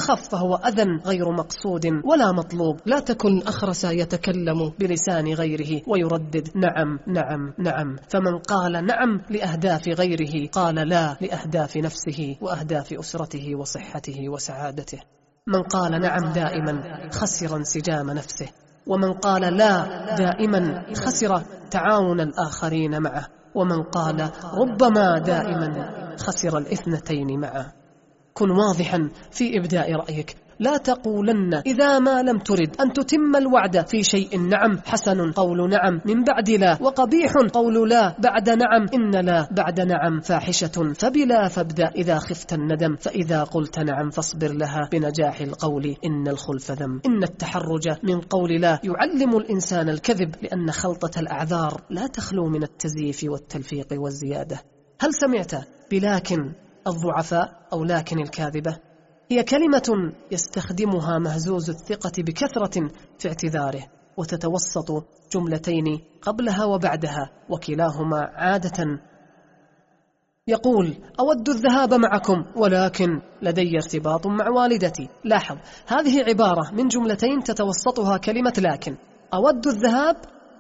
تخف فهو أذى غير مقصود ولا مطلوب. لا تكن أخرس يتكلم بلسان غيره ويردد نعم نعم نعم، فمن قال نعم لأهداف غيره قال لا لأهداف نفسه وأهداف أسرته وصحته وسعادته. من قال نعم دائما خسر انسجام نفسه، ومن قال لا دائما خسر تعاون الآخرين معه، ومن قال ربما دائما خسر الاثنتين معه. كن واضحا في إبداء رأيك، لا تقولن إذا ما لم ترد أن تتم الوعد في شيء نعم حسن قول نعم من بعد لا، وقبيح قول لا بعد نعم، إن لا بعد نعم فاحشة، فبلا فابدأ إذا خفت الندم، فإذا قلت نعم فاصبر لها بنجاح القول إن الخلف ذم. إن التحرج من قول لا يعلم الإنسان الكذب، لأن خلطة الأعذار لا تخلو من التزييف والتلفيق والزيادة. هل سمعت بلكن الضعفاء أو لكن الكاذبة؟ هي كلمة يستخدمها مهزوز الثقة بكثرة في اعتذاره، وتتوسط جملتين قبلها وبعدها، وكلاهما عادة يقول أود الذهاب معكم ولكن لدي ارتباط مع والدتي. لاحظ، هذه عبارة من جملتين تتوسطها كلمة لكن. أود الذهاب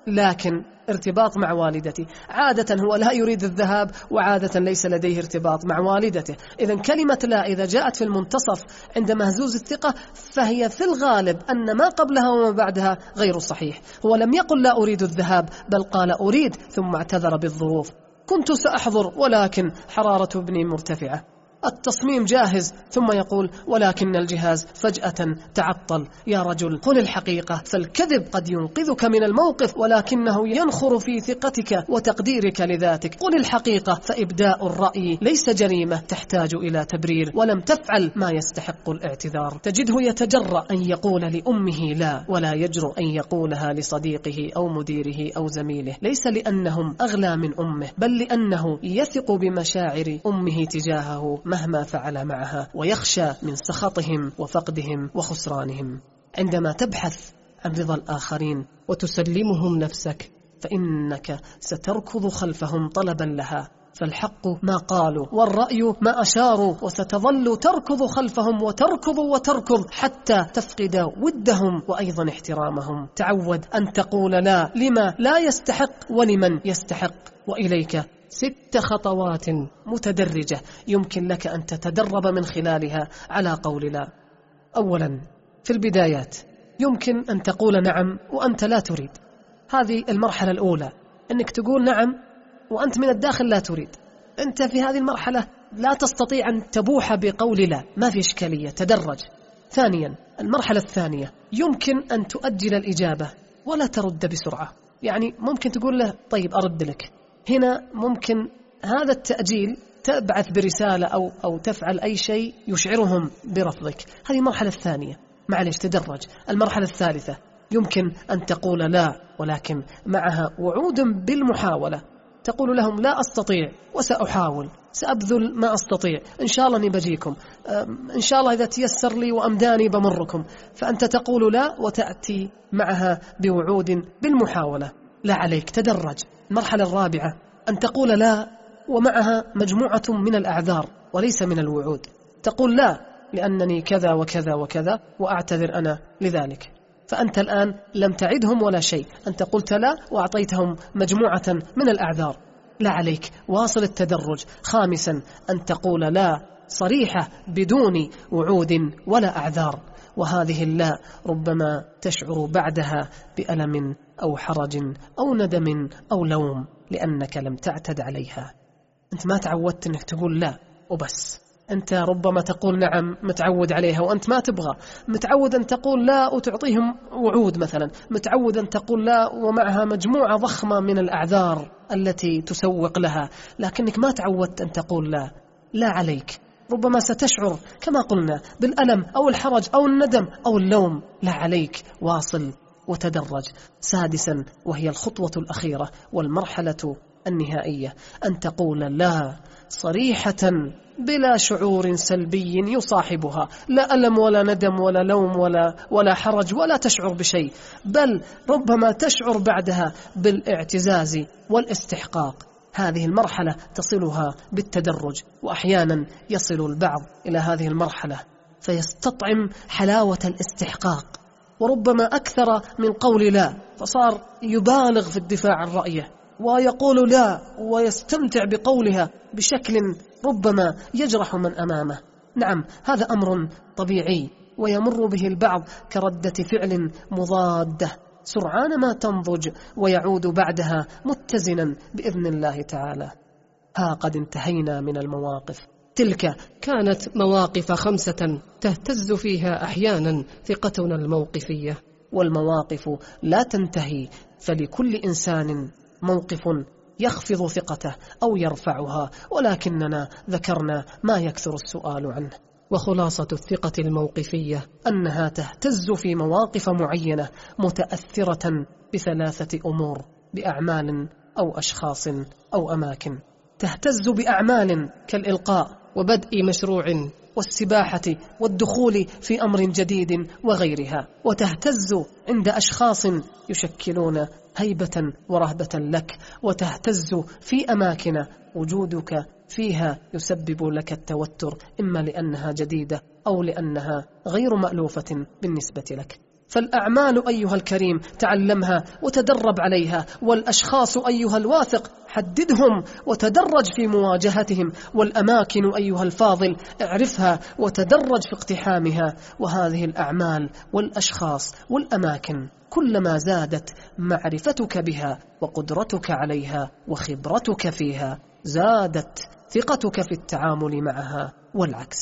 لكن ارتباط مع والدتي. عادة هو لا يريد الذهاب، وعادة ليس لديه ارتباط مع والدته. إذن كلمة لا إذا جاءت في المنتصف عند مهزوز الثقة فهي في الغالب أن ما قبلها وما بعدها غير صحيح. هو لم يقل لا أريد الذهاب، بل قال أريد ثم اعتذر بالظروف. كنت سأحضر ولكن حرارة ابني مرتفعة. التصميم جاهز، ثم يقول ولكن الجهاز فجأة تعطل. يا رجل قل الحقيقة، فالكذب قد ينقذك من الموقف ولكنه ينخر في ثقتك وتقديرك لذاتك. قل الحقيقة، فإبداء الرأي ليس جريمة تحتاج إلى تبرير، ولم تفعل ما يستحق الاعتذار. تجده يتجرأ أن يقول لأمه لا، ولا يجرؤ أن يقولها لصديقه أو مديره أو زميله، ليس لأنهم أغلى من أمه، بل لأنه يثق بمشاعر أمه تجاهه مهما فعل معها، ويخشى من سخطهم وفقدهم وخسرانهم. عندما تبحث عن رضا الآخرين وتسلمهم نفسك، فإنك ستركض خلفهم طلبا لها، فالحق ما قالوا والرأي ما أشاروا، وستظل تركض خلفهم وتركض وتركض حتى تفقد ودهم وأيضا احترامهم. تعود أن تقول لا لما لا يستحق ولمن يستحق. وإليك ست خطوات متدرجة يمكن لك أن تتدرب من خلالها على قول لا. أولا، في البدايات يمكن أن تقول نعم وأنت لا تريد. هذه المرحلة الأولى، أنك تقول نعم وأنت من الداخل لا تريد. أنت في هذه المرحلة لا تستطيع أن تبوح بقول لا، ما في إشكالية، تدرج. ثانيا، المرحلة الثانية يمكن أن تؤجل الإجابة ولا ترد بسرعة. يعني ممكن تقول له طيب أرد لك. هنا ممكن هذا التأجيل تبعث برسالة أو, أو تفعل أي شيء يشعرهم برفضك. هذه المرحلة الثانية، معلش تدرج. المرحلة الثالثة يمكن أن تقول لا ولكن معها وعود بالمحاولة. تقول لهم لا أستطيع وسأحاول، سأبذل ما أستطيع، إن شاء الله أني بجيكم، إن شاء الله إذا تيسر لي وأمداني بمركم. فأنت تقول لا وتأتي معها بوعود بالمحاولة. لا عليك، تدرج. المرحلة الرابعة أن تقول لا ومعها مجموعة من الأعذار وليس من الوعود. تقول لا لأنني كذا وكذا وكذا وأعتذر أنا لذلك. فأنت الآن لم تعدهم ولا شيء، أنت قلت لا وأعطيتهم مجموعة من الأعذار. لا عليك، واصل التدرج. خامسا، أن تقول لا صريحة بدون وعود ولا أعذار، وهذه اللا ربما تشعر بعدها بألم أو حرج أو ندم أو لوم لأنك لم تعتد عليها. أنت ما تعودت أنك تقول لا وبس، أنت ربما تقول نعم متعود عليها وأنت ما تبغى. متعود أن تقول لا وتعطيهم وعود مثلا، متعود أن تقول لا ومعها مجموعة ضخمة من الأعذار التي تسوق لها، لكنك ما تعودت أن تقول لا. لا عليك، ربما ستشعر كما قلنا بالألم أو الحرج أو الندم أو اللوم. لا عليك، واصل وتدرج. سادسا، وهي الخطوة الأخيرة والمرحلة النهائية، أن تقول لا صريحة بلا شعور سلبي يصاحبها، لا ألم ولا ندم ولا لوم ولا, ولا حرج ولا تشعر بشيء، بل ربما تشعر بعدها بالاعتزاز والاستحقاق. هذه المرحلة تصلها بالتدرج، وأحيانا يصل البعض إلى هذه المرحلة فيستطعم حلاوة الاستحقاق، وربما أكثر من قول لا، فصار يبالغ في الدفاع عن رأيه ويقول لا ويستمتع بقولها بشكل ربما يجرح من أمامه. نعم، هذا أمر طبيعي ويمر به البعض كردة فعل مضادة، سرعان ما تنضج ويعود بعدها متزنا بإذن الله تعالى. ها قد انتهينا من المواقف.
تلك كانت مواقف خمسة تهتز فيها أحيانا ثقتنا الموقفية،
والمواقف لا تنتهي، فلكل إنسان موقف يخفض ثقته أو يرفعها، ولكننا ذكرنا ما يكثر السؤال عنه.
وخلاصة الثقة الموقفية
أنها تهتز في مواقف معينة متأثرة بثلاثة أمور: بأعمال أو أشخاص أو أماكن. تهتز بأعمال كالإلقاء
وبدء مشروع
والسباحة والدخول في أمر جديد وغيرها، وتهتز عند أشخاص يشكلون هيبة ورهبة لك، وتهتز في أماكن وجودك فيها يسبب لك التوتر، إما لأنها جديدة أو لأنها غير مألوفة بالنسبة لك. فالأعمال أيها الكريم تعلمها وتدرب عليها، والأشخاص أيها الواثق حددهم وتدرج في مواجهتهم، والأماكن أيها الفاضل اعرفها وتدرج في اقتحامها. وهذه الأعمال والأشخاص والأماكن كلما زادت معرفتك بها وقدرتك عليها وخبرتك فيها، زادت ثقتك في التعامل معها والعكس.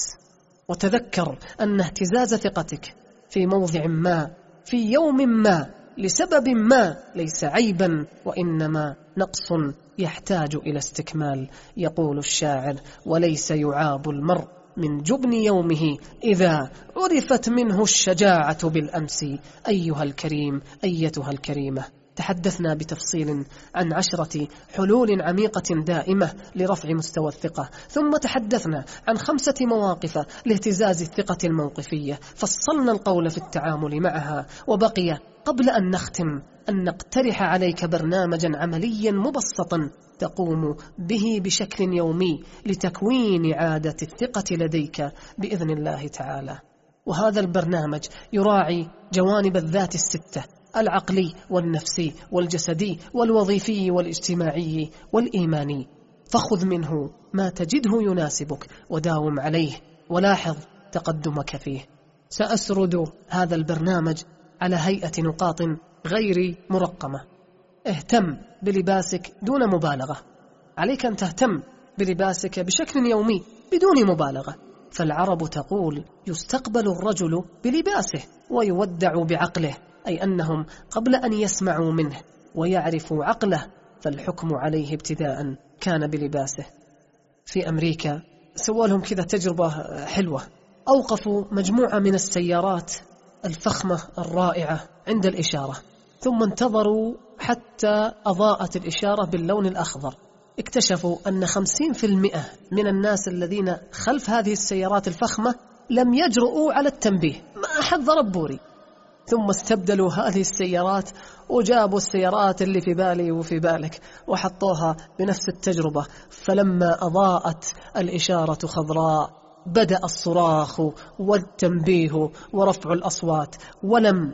وتذكر أن اهتزاز ثقتك في موضع ما في يوم ما لسبب ما ليس عيبا، وإنما نقص يحتاج إلى استكمال. يقول الشاعر: وليس يعاب المرء من جبن يومه إذا عرفت منه الشجاعة بالأمس. أيها الكريم، أيتها الكريمة، تحدثنا بتفصيل عن عشرة حلول عميقة دائمة لرفع مستوى الثقة، ثم تحدثنا عن خمسة مواقف لاهتزاز الثقة الموقفية، فصلنا القول في التعامل معها. وبقي قبل أن نختم أن نقترح عليك برنامجا عمليا مبسطا تقوم به بشكل يومي لتكوين عادة الثقة لديك بإذن الله تعالى. وهذا البرنامج يراعي جوانب الذات الستة: العقلي والنفسي والجسدي والوظيفي والاجتماعي والإيماني. فخذ منه ما تجده يناسبك وداوم عليه، ولاحظ تقدمك فيه. سأسرد هذا البرنامج على هيئة نقاط غير مرقمة. اهتم بلباسك دون مبالغة. عليك أن تهتم بلباسك بشكل يومي بدون مبالغة، فالعرب تقول: يستقبل الرجل بلباسه ويودع بعقله، أي أنهم قبل أن يسمعوا منه ويعرفوا عقله فالحكم عليه ابتداء كان بلباسه. في أمريكا سووا لهم كذا تجربة حلوة، أوقفوا مجموعة من السيارات الفخمة الرائعة عند الإشارة، ثم انتظروا حتى أضاءت الإشارة باللون الأخضر. اكتشفوا أن خمسين بالمئة من الناس الذين خلف هذه السيارات الفخمة لم يجرؤوا على التنبيه، ما أحد ضرب بوري. ثم استبدلوا هذه السيارات وجابوا السيارات اللي في بالي وفي بالك وحطوها بنفس التجربة، فلما أضاءت الإشارة خضراء بدأ الصراخ والتنبيه ورفع الأصوات، ولم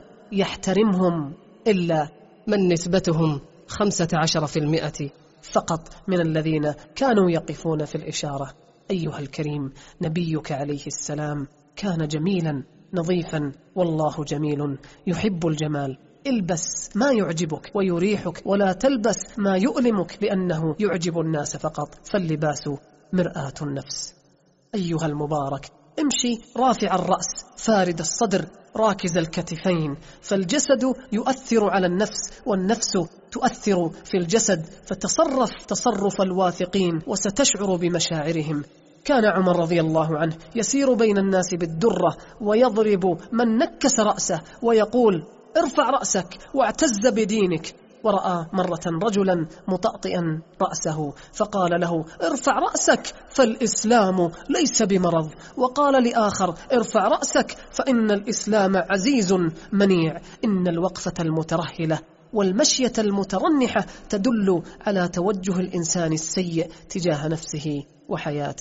يحترمهم إلا من نسبتهم خمسة عشر بالمئة فقط من الذين كانوا يقفون في الإشارة. أيها الكريم، نبيك عليه السلام كان جميلا نظيفا، والله جميل يحب الجمال. البس ما يعجبك ويريحك، ولا تلبس ما يؤلمك، لأنه يعجب الناس فقط، فاللباس مرآة النفس. أيها المبارك، امشي رافع الرأس فارد الصدر راكز الكتفين، فالجسد يؤثر على النفس والنفس تؤثر في الجسد، فتصرف تصرف الواثقين وستشعر بمشاعرهم. كان عمر رضي الله عنه يسير بين الناس بالدرة ويضرب من نكس رأسه ويقول: ارفع رأسك واعتز بدينك. ورأى مرة رجلا مطأطئا رأسه فقال له: ارفع رأسك فالإسلام ليس بمرض. وقال لآخر: ارفع رأسك فإن الإسلام عزيز منيع. إن الوقفة المترهلة والمشية المترنحة تدل على توجه الإنسان السيء تجاه نفسه وحياته.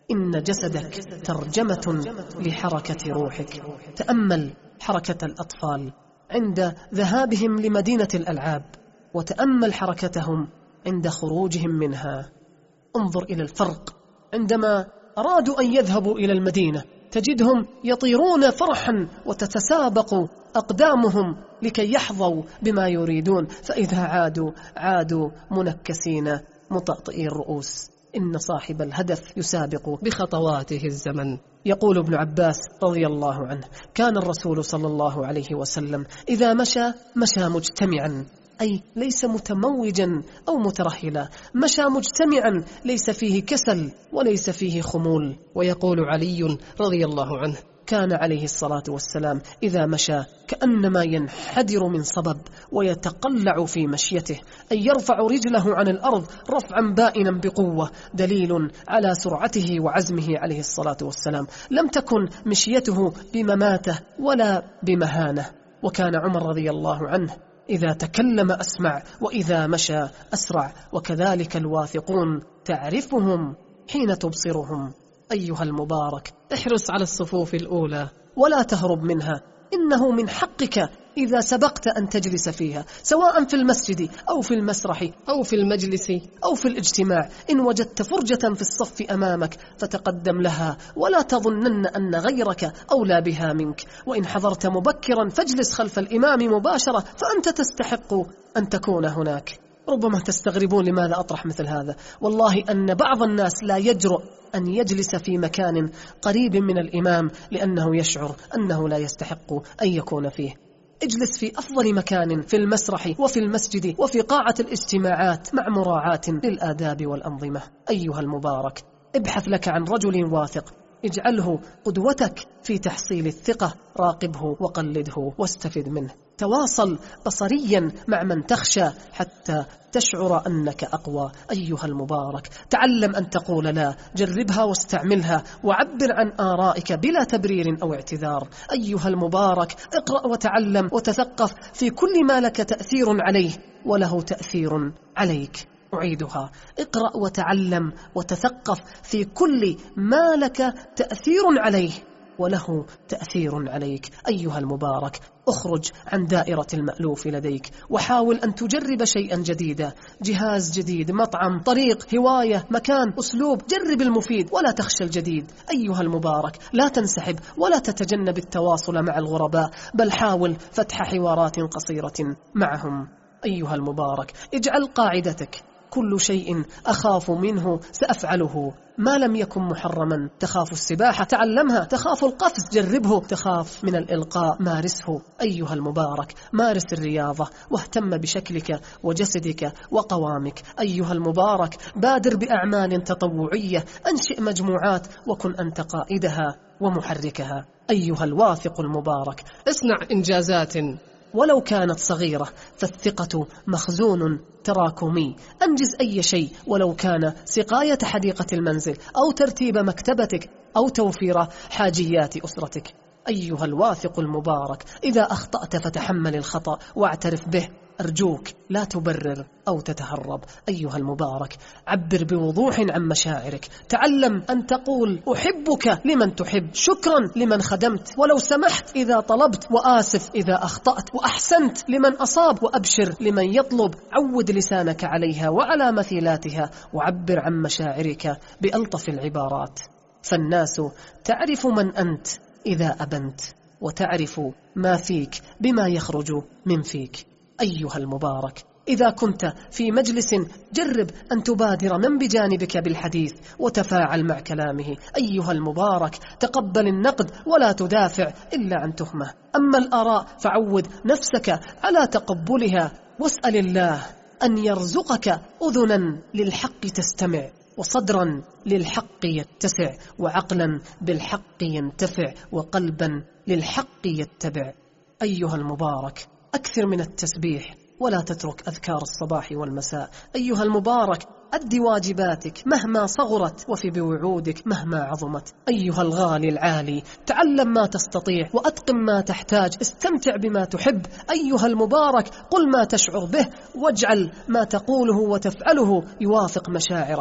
إن جسدك ترجمة لحركة روحك. تأمل حركة الأطفال عند ذهابهم لمدينة الألعاب، وتأمل حركتهم عند خروجهم منها. انظر إلى الفرق عندما أرادوا أن يذهبوا إلى المدينة، تجدهم يطيرون فرحا وتتسابق أقدامهم لكي يحظوا بما يريدون، فإذا عادوا عادوا منكسين مطأطئي الرؤوس. إن صاحب الهدف يسابق
بخطواته الزمن.
يقول ابن عباس رضي الله عنه: كان الرسول صلى الله عليه وسلم إذا مشى مشى مجتمعا، أي ليس متموجا أو مترهلا، مشى مجتمعا ليس فيه كسل وليس فيه خمول.
ويقول علي رضي الله عنه:
كان عليه الصلاة والسلام إذا مشى كأنما ينحدر من صبب ويتقلع في مشيته، أي يرفع رجله عن الأرض رفعا بائنا بقوة، دليل على سرعته وعزمه عليه الصلاة والسلام. لم تكن مشيته بمماته ولا بمهانة. وكان عمر رضي الله عنه إذا تكلم أسمع وإذا مشى أسرع، وكذلك الواثقون تعرفهم حين تبصرهم. أيها المبارك،
احرص على الصفوف الأولى
ولا تهرب منها، إنه من حقك إذا سبقت أن تجلس فيها، سواء في المسجد أو في المسرح
أو في المجلس
أو في الاجتماع. إن وجدت فرجة في الصف أمامك فتقدم لها، ولا تظنن أن غيرك أولى بها منك. وإن حضرت مبكرا فاجلس خلف الإمام مباشرة، فأنت تستحق أن تكون هناك. ربما تستغربون لماذا أطرح مثل هذا. والله أن بعض الناس لا يجرؤ أن يجلس في مكان قريب من الإمام لأنه يشعر أنه لا يستحق أن يكون فيه. اجلس في أفضل مكان في المسرح وفي المسجد وفي قاعة الاجتماعات مع مراعاة للآداب والأنظمة. أيها المبارك، ابحث لك عن رجل واثق، اجعله قدوتك في تحصيل الثقة، راقبه وقلده واستفد منه. تواصل بصريا مع من تخشى حتى تشعر أنك أقوى. أيها المبارك، تعلم أن تقول لا، جربها واستعملها، وعبر عن آرائك بلا تبرير أو اعتذار. أيها المبارك، اقرأ وتعلم وتثقف في كل ما لك تأثير عليه وله تأثير عليك. أعيدها: اقرأ وتعلم وتثقف في كل ما لك تأثير عليه وله تأثير عليك. أيها المبارك، اخرج عن دائرة المألوف لديك وحاول أن تجرب شيئا جديدا، جهاز جديد، مطعم، طريق، هواية، مكان، أسلوب. جرب المفيد ولا تخشى الجديد. أيها المبارك، لا تنسحب ولا تتجنب التواصل مع الغرباء، بل حاول فتح حوارات قصيرة معهم. أيها المبارك، اجعل قاعدتك: كل شيء أخاف منه سأفعله ما لم يكن محرما. تخاف السباحة؟ تعلمها. تخاف القفز؟ جربه. تخاف من الإلقاء؟ مارسه. أيها المبارك، مارس الرياضة واهتم بشكلك وجسدك وقوامك. أيها المبارك، بادر بأعمال تطوعية، أنشئ مجموعات وكن أنت قائدها ومحركها. أيها الواثق المبارك،
اصنع إنجازات
ولو كانت صغيرة، فالثقة مخزون تراكمي. أنجز أي شيء ولو كان سقاية حديقة المنزل أو ترتيب مكتبتك أو توفير حاجيات أسرتك. أيها الواثق المبارك، إذا أخطأت فتحمل الخطأ واعترف به. أرجوك لا تبرر أو تتهرب. أيها المبارك، عبر بوضوح عن مشاعرك. تعلم أن تقول أحبك لمن تحب، شكرا لمن خدمت، ولو سمحت إذا طلبت، وآسف إذا أخطأت، وأحسنت لمن أصاب، وأبشر لمن يطلب. عود لسانك عليها وعلى مثيلاتها، وعبر عن مشاعرك بألطف العبارات. فالناس تعرف من أنت إذا أبنت، وتعرف ما فيك بما يخرج من فيك. أيها المبارك، إذا كنت في مجلس جرب أن تبادر من بجانبك بالحديث وتفاعل مع كلامه. أيها المبارك، تقبل النقد ولا تدافع إلا عن تهمة. أما الآراء فعود نفسك على تقبلها، واسأل الله أن يرزقك أذنا للحق تستمع، وصدرا للحق يتسع، وعقلا بالحق ينتفع، وقلبا للحق يتبع. أيها المبارك، أكثر من التسبيح ولا تترك أذكار الصباح والمساء. أيها المبارك، أد واجباتك مهما صغرت، وفي بوعودك مهما عظمت. أيها الغالي العالي، تعلم ما تستطيع وأتقن ما تحتاج، استمتع بما تحب. أيها المبارك، قل ما تشعر به، واجعل ما تقوله وتفعله يوافق مشاعرك.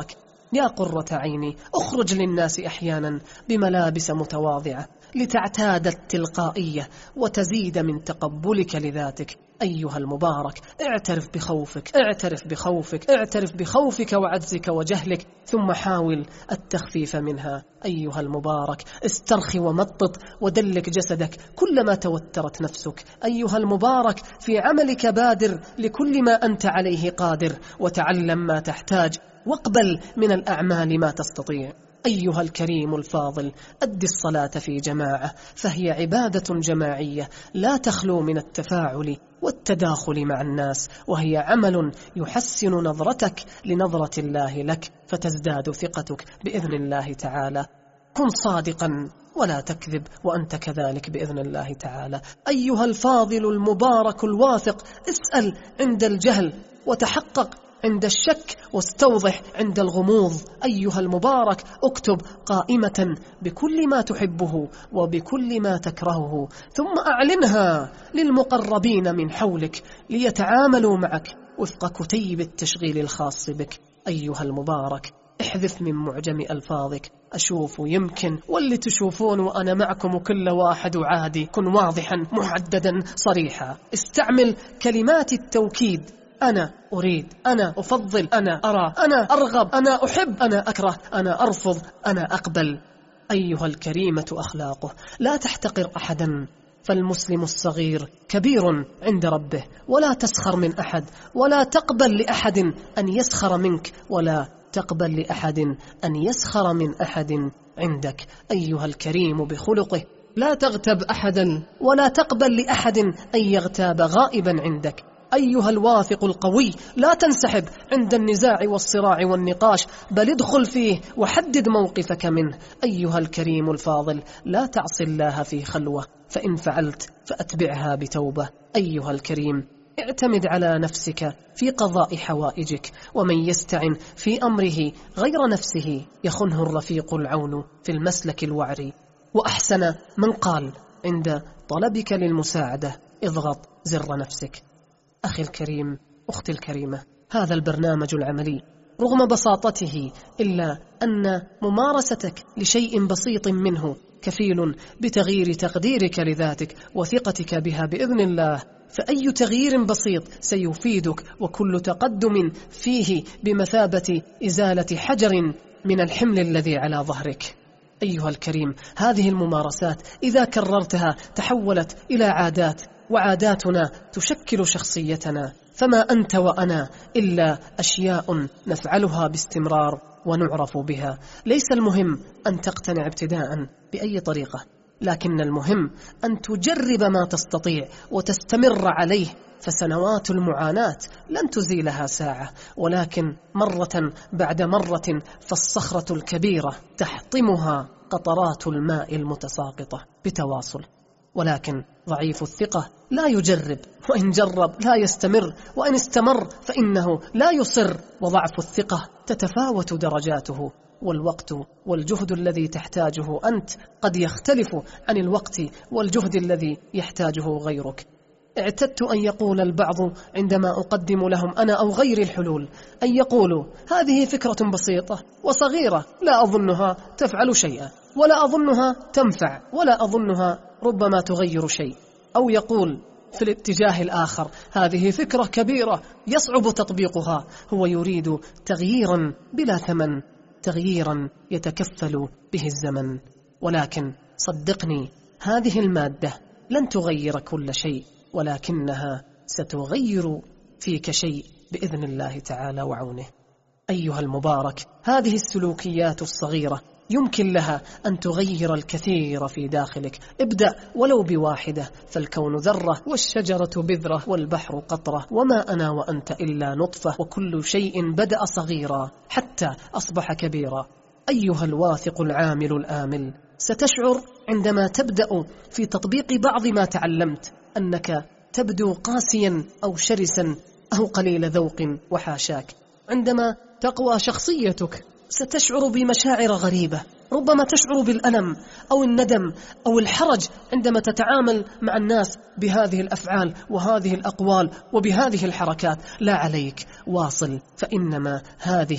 يا قرة عيني اخرج للناس أحيانا بملابس متواضعة لتعتاد التلقائية وتزيد من تقبلك لذاتك. أيها المبارك، اعترف بخوفك اعترف بخوفك اعترف بخوفك وعجزك وجهلك، ثم حاول التخفيف منها. أيها المبارك، استرخي ومطط ودلك جسدك كلما توترت نفسك. أيها المبارك، في عملك بادر لكل ما أنت عليه قادر، وتعلم ما تحتاج واقبل من الأعمال ما تستطيع. أيها الكريم الفاضل، أد الصلاة في جماعة، فهي عبادة جماعية لا تخلو من التفاعل والتداخل مع الناس، وهي عمل يحسن نظرتك لنظرة الله لك، فتزداد ثقتك بإذن الله تعالى. كن صادقا ولا تكذب وأنت كذلك بإذن الله تعالى. أيها الفاضل المبارك الواثق، اسأل عند الجهل وتحقق عند الشك واستوضح عند الغموض. أيها المبارك، اكتب قائمة بكل ما تحبه وبكل ما تكرهه، ثم أعلنها للمقربين من حولك ليتعاملوا معك وفق كتيب التشغيل الخاص بك. أيها المبارك، احذف من معجم ألفاظك أشوف يمكن واللي تشوفون وأنا معكم وكل واحد وعادي. كن واضحا محددا صريحا، استعمل كلمات التوكيد: أنا أريد، أنا أفضل، أنا أرى، أنا أرغب، أنا أحب، أنا أكره، أنا أرفض، أنا أقبل. أيها الكريمة أخلاقه، لا تحتقر أحدا، فالمسلم الصغير كبير عند ربه. ولا تسخر من أحد، ولا تقبل لأحد أن يسخر منك، ولا تقبل لأحد أن يسخر من أحد عندك. أيها الكريم بخلقه، لا تغتب أحدا، ولا تقبل لأحد أن يغتاب غائبا عندك. أيها الواثق القوي، لا تنسحب عند النزاع والصراع والنقاش، بل ادخل فيه وحدد موقفك منه. أيها الكريم الفاضل، لا تعصي الله في خلوة، فإن فعلت فأتبعها بتوبة. أيها الكريم، اعتمد على نفسك في قضاء حوائجك، ومن يستعن في أمره غير نفسه يخنه الرفيق العون في المسلك الوعري. وأحسن من قال عند طلبك للمساعدة: اضغط زر نفسك. أخي الكريم، أختي الكريمة، هذا البرنامج العملي رغم بساطته إلا أن ممارستك لشيء بسيط منه كفيل بتغيير تقديرك لذاتك وثقتك بها بإذن الله. فأي تغيير بسيط سيفيدك، وكل تقدم فيه بمثابة إزالة حجر من الحمل الذي على ظهرك. أيها الكريم، هذه الممارسات إذا كررتها تحولت إلى عادات، وعاداتنا تشكل شخصيتنا، فما أنت وأنا إلا أشياء نفعلها باستمرار ونعرف بها. ليس المهم أن تقتنع ابتداء بأي طريقة، لكن المهم أن تجرب ما تستطيع وتستمر عليه، فسنوات المعاناة لن تزيلها ساعة، ولكن مرة بعد مرة، فالصخرة الكبيرة تحطمها قطرات الماء المتساقطة بتواصل. ولكن ضعيف الثقة لا يجرب، وإن جرب لا يستمر، وإن استمر فإنه لا يصر. وضعف الثقة تتفاوت درجاته، والوقت والجهد الذي تحتاجه أنت قد يختلف عن الوقت والجهد الذي يحتاجه غيرك. اعتدت أن يقول البعض عندما أقدم لهم أنا أو غير الحلول، أن يقولوا: هذه فكرة بسيطة وصغيرة، لا أظنها تفعل شيئا، ولا أظنها تنفع، ولا أظنها ربما تغير شيء. أو يقول في الاتجاه الآخر: هذه فكرة كبيرة يصعب تطبيقها. هو يريد تغييرا بلا ثمن، تغييرا يتكفل به الزمن. ولكن صدقني، هذه المادة لن تغير كل شيء، ولكنها ستغير فيك شيء بإذن الله تعالى وعونه. أيها المبارك، هذه السلوكيات الصغيرة يمكن لها أن تغير الكثير في داخلك. ابدأ ولو بواحدة، فالكون ذرة، والشجرة بذرة، والبحر قطرة، وما أنا وأنت إلا نطفة، وكل شيء بدأ صغيرا حتى أصبح كبيرا. أيها الواثق العامل الآمل، ستشعر عندما تبدأ في تطبيق بعض ما تعلمت أنك تبدو قاسيا أو شرسا أو قليل ذوق، وحاشاك. عندما تقوى شخصيتك ستشعر بمشاعر غريبة، ربما تشعر بالألم أو الندم أو الحرج عندما تتعامل مع الناس بهذه الأفعال وهذه الأقوال وبهذه الحركات. لا عليك، واصل، فإنما هذه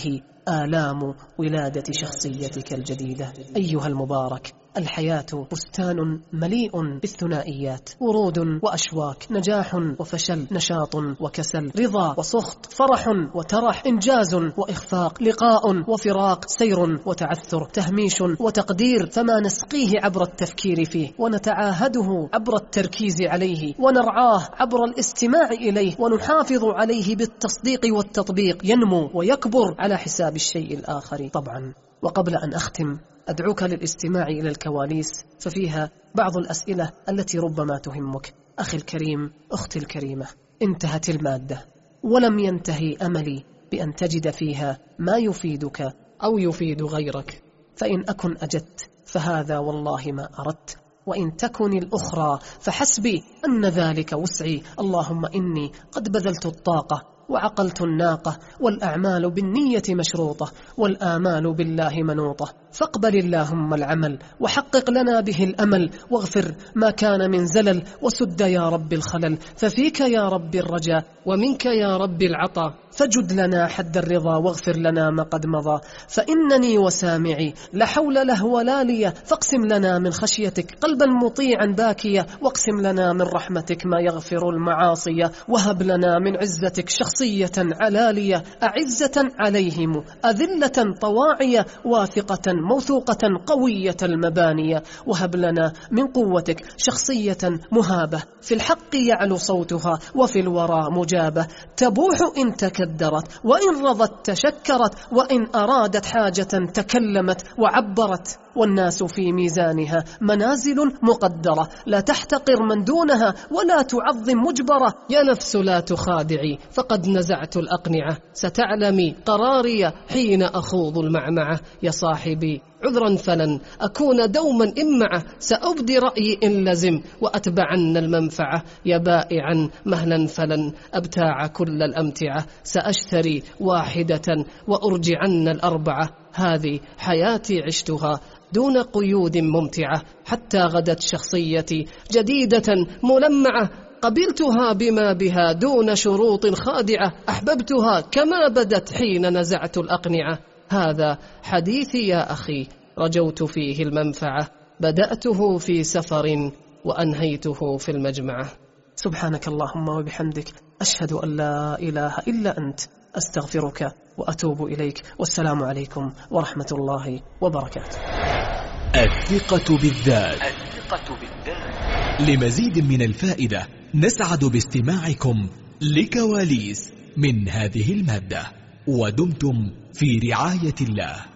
آلام ولادة شخصيتك الجديدة. أيها المبارك، الحياة بستان مليء بالثنائيات، ورود وأشواك، نجاح وفشل، نشاط وكسل، رضا وسخط، فرح وترح، إنجاز وإخفاق، لقاء وفراق، سير وتعثر، تهميش وتقدير. فما نسقيه عبر التفكير فيه، ونتعاهده عبر التركيز عليه، ونرعاه عبر الاستماع إليه، ونحافظ عليه بالتصديق والتطبيق، ينمو ويكبر على حساب الشيء الآخر طبعا. وقبل أن أختم أدعوك للاستماع إلى الكواليس، ففيها بعض الأسئلة التي ربما تهمك. أخي الكريم، أختي الكريمة، انتهت المادة، ولم ينتهي أملي بأن تجد فيها ما يفيدك
أو يفيد غيرك.
فإن أكن أجدت فهذا والله ما أردت، وإن تكن الأخرى فحسبي أن ذلك وسعي. اللهم إني قد بذلت الطاقة وعقلت الناقة، والأعمال بالنية مشروطة، والآمال بالله منوطة. فاقبل اللهم العمل، وحقق لنا به الأمل، واغفر ما كان من زلل، وسد يا رب الخلل. ففيك يا رب الرجاء،
ومنك يا رب العطاء.
فجد لنا حد الرضا، واغفر لنا ما قد مضى. فإنني وسامعي لا حول له ولا لي، فاقسم لنا من خشيتك قلبا مطيعا باكيا، واقسم لنا من رحمتك ما يغفر المعاصي، وهب لنا من عزتك شخصية علالية، أعزة عليهم، أذلة طواعية، واثقة موثوقة قوية المبانية. وهب لنا من قوتك شخصية مهابة، في الحق يعلو صوتها، وفي الورى مجابة، تبوح إن تكدرت، وإن رضت تشكرت، وإن أرادت حاجة تكلمت وعبرت. والناس في ميزانها منازل مقدرة، لا تحتقر من دونها، ولا تعظم مجبرة.
يا نفس لا تخادعي، فقد نزعت الأقنعة، ستعلمي قراري حين أخوض المعمعة. يا صاحبي عذرا فلن أكون دوما إمعة، سأبدي رأيي إن لزم، وأتبعن المنفعة. يا بائعا مهلا فلن أبتاع كل الأمتعة، سأشتري واحدة وأرجعن الأربعة. هذه حياتي عشتها دون قيود ممتعة، حتى غدت شخصيتي جديدة ملمعة. قبلتها بما بها دون شروط خادعة، أحببتها كما بدت حين نزعت الأقنعة. هذا حديثي يا أخي، رجوت فيه المنفعة، بدأته في سفر وأنهيته في المجمعة.
سبحانك اللهم وبحمدك، أشهد أن لا إله إلا أنت، أستغفرك وأتوب إليك. والسلام عليكم ورحمة الله وبركاته.
الثقة بالذات.
الثقة بالذات.
لمزيد من الفائدة نسعد باستماعكم لكواليس من هذه المادة، ودمتم في رعاية الله.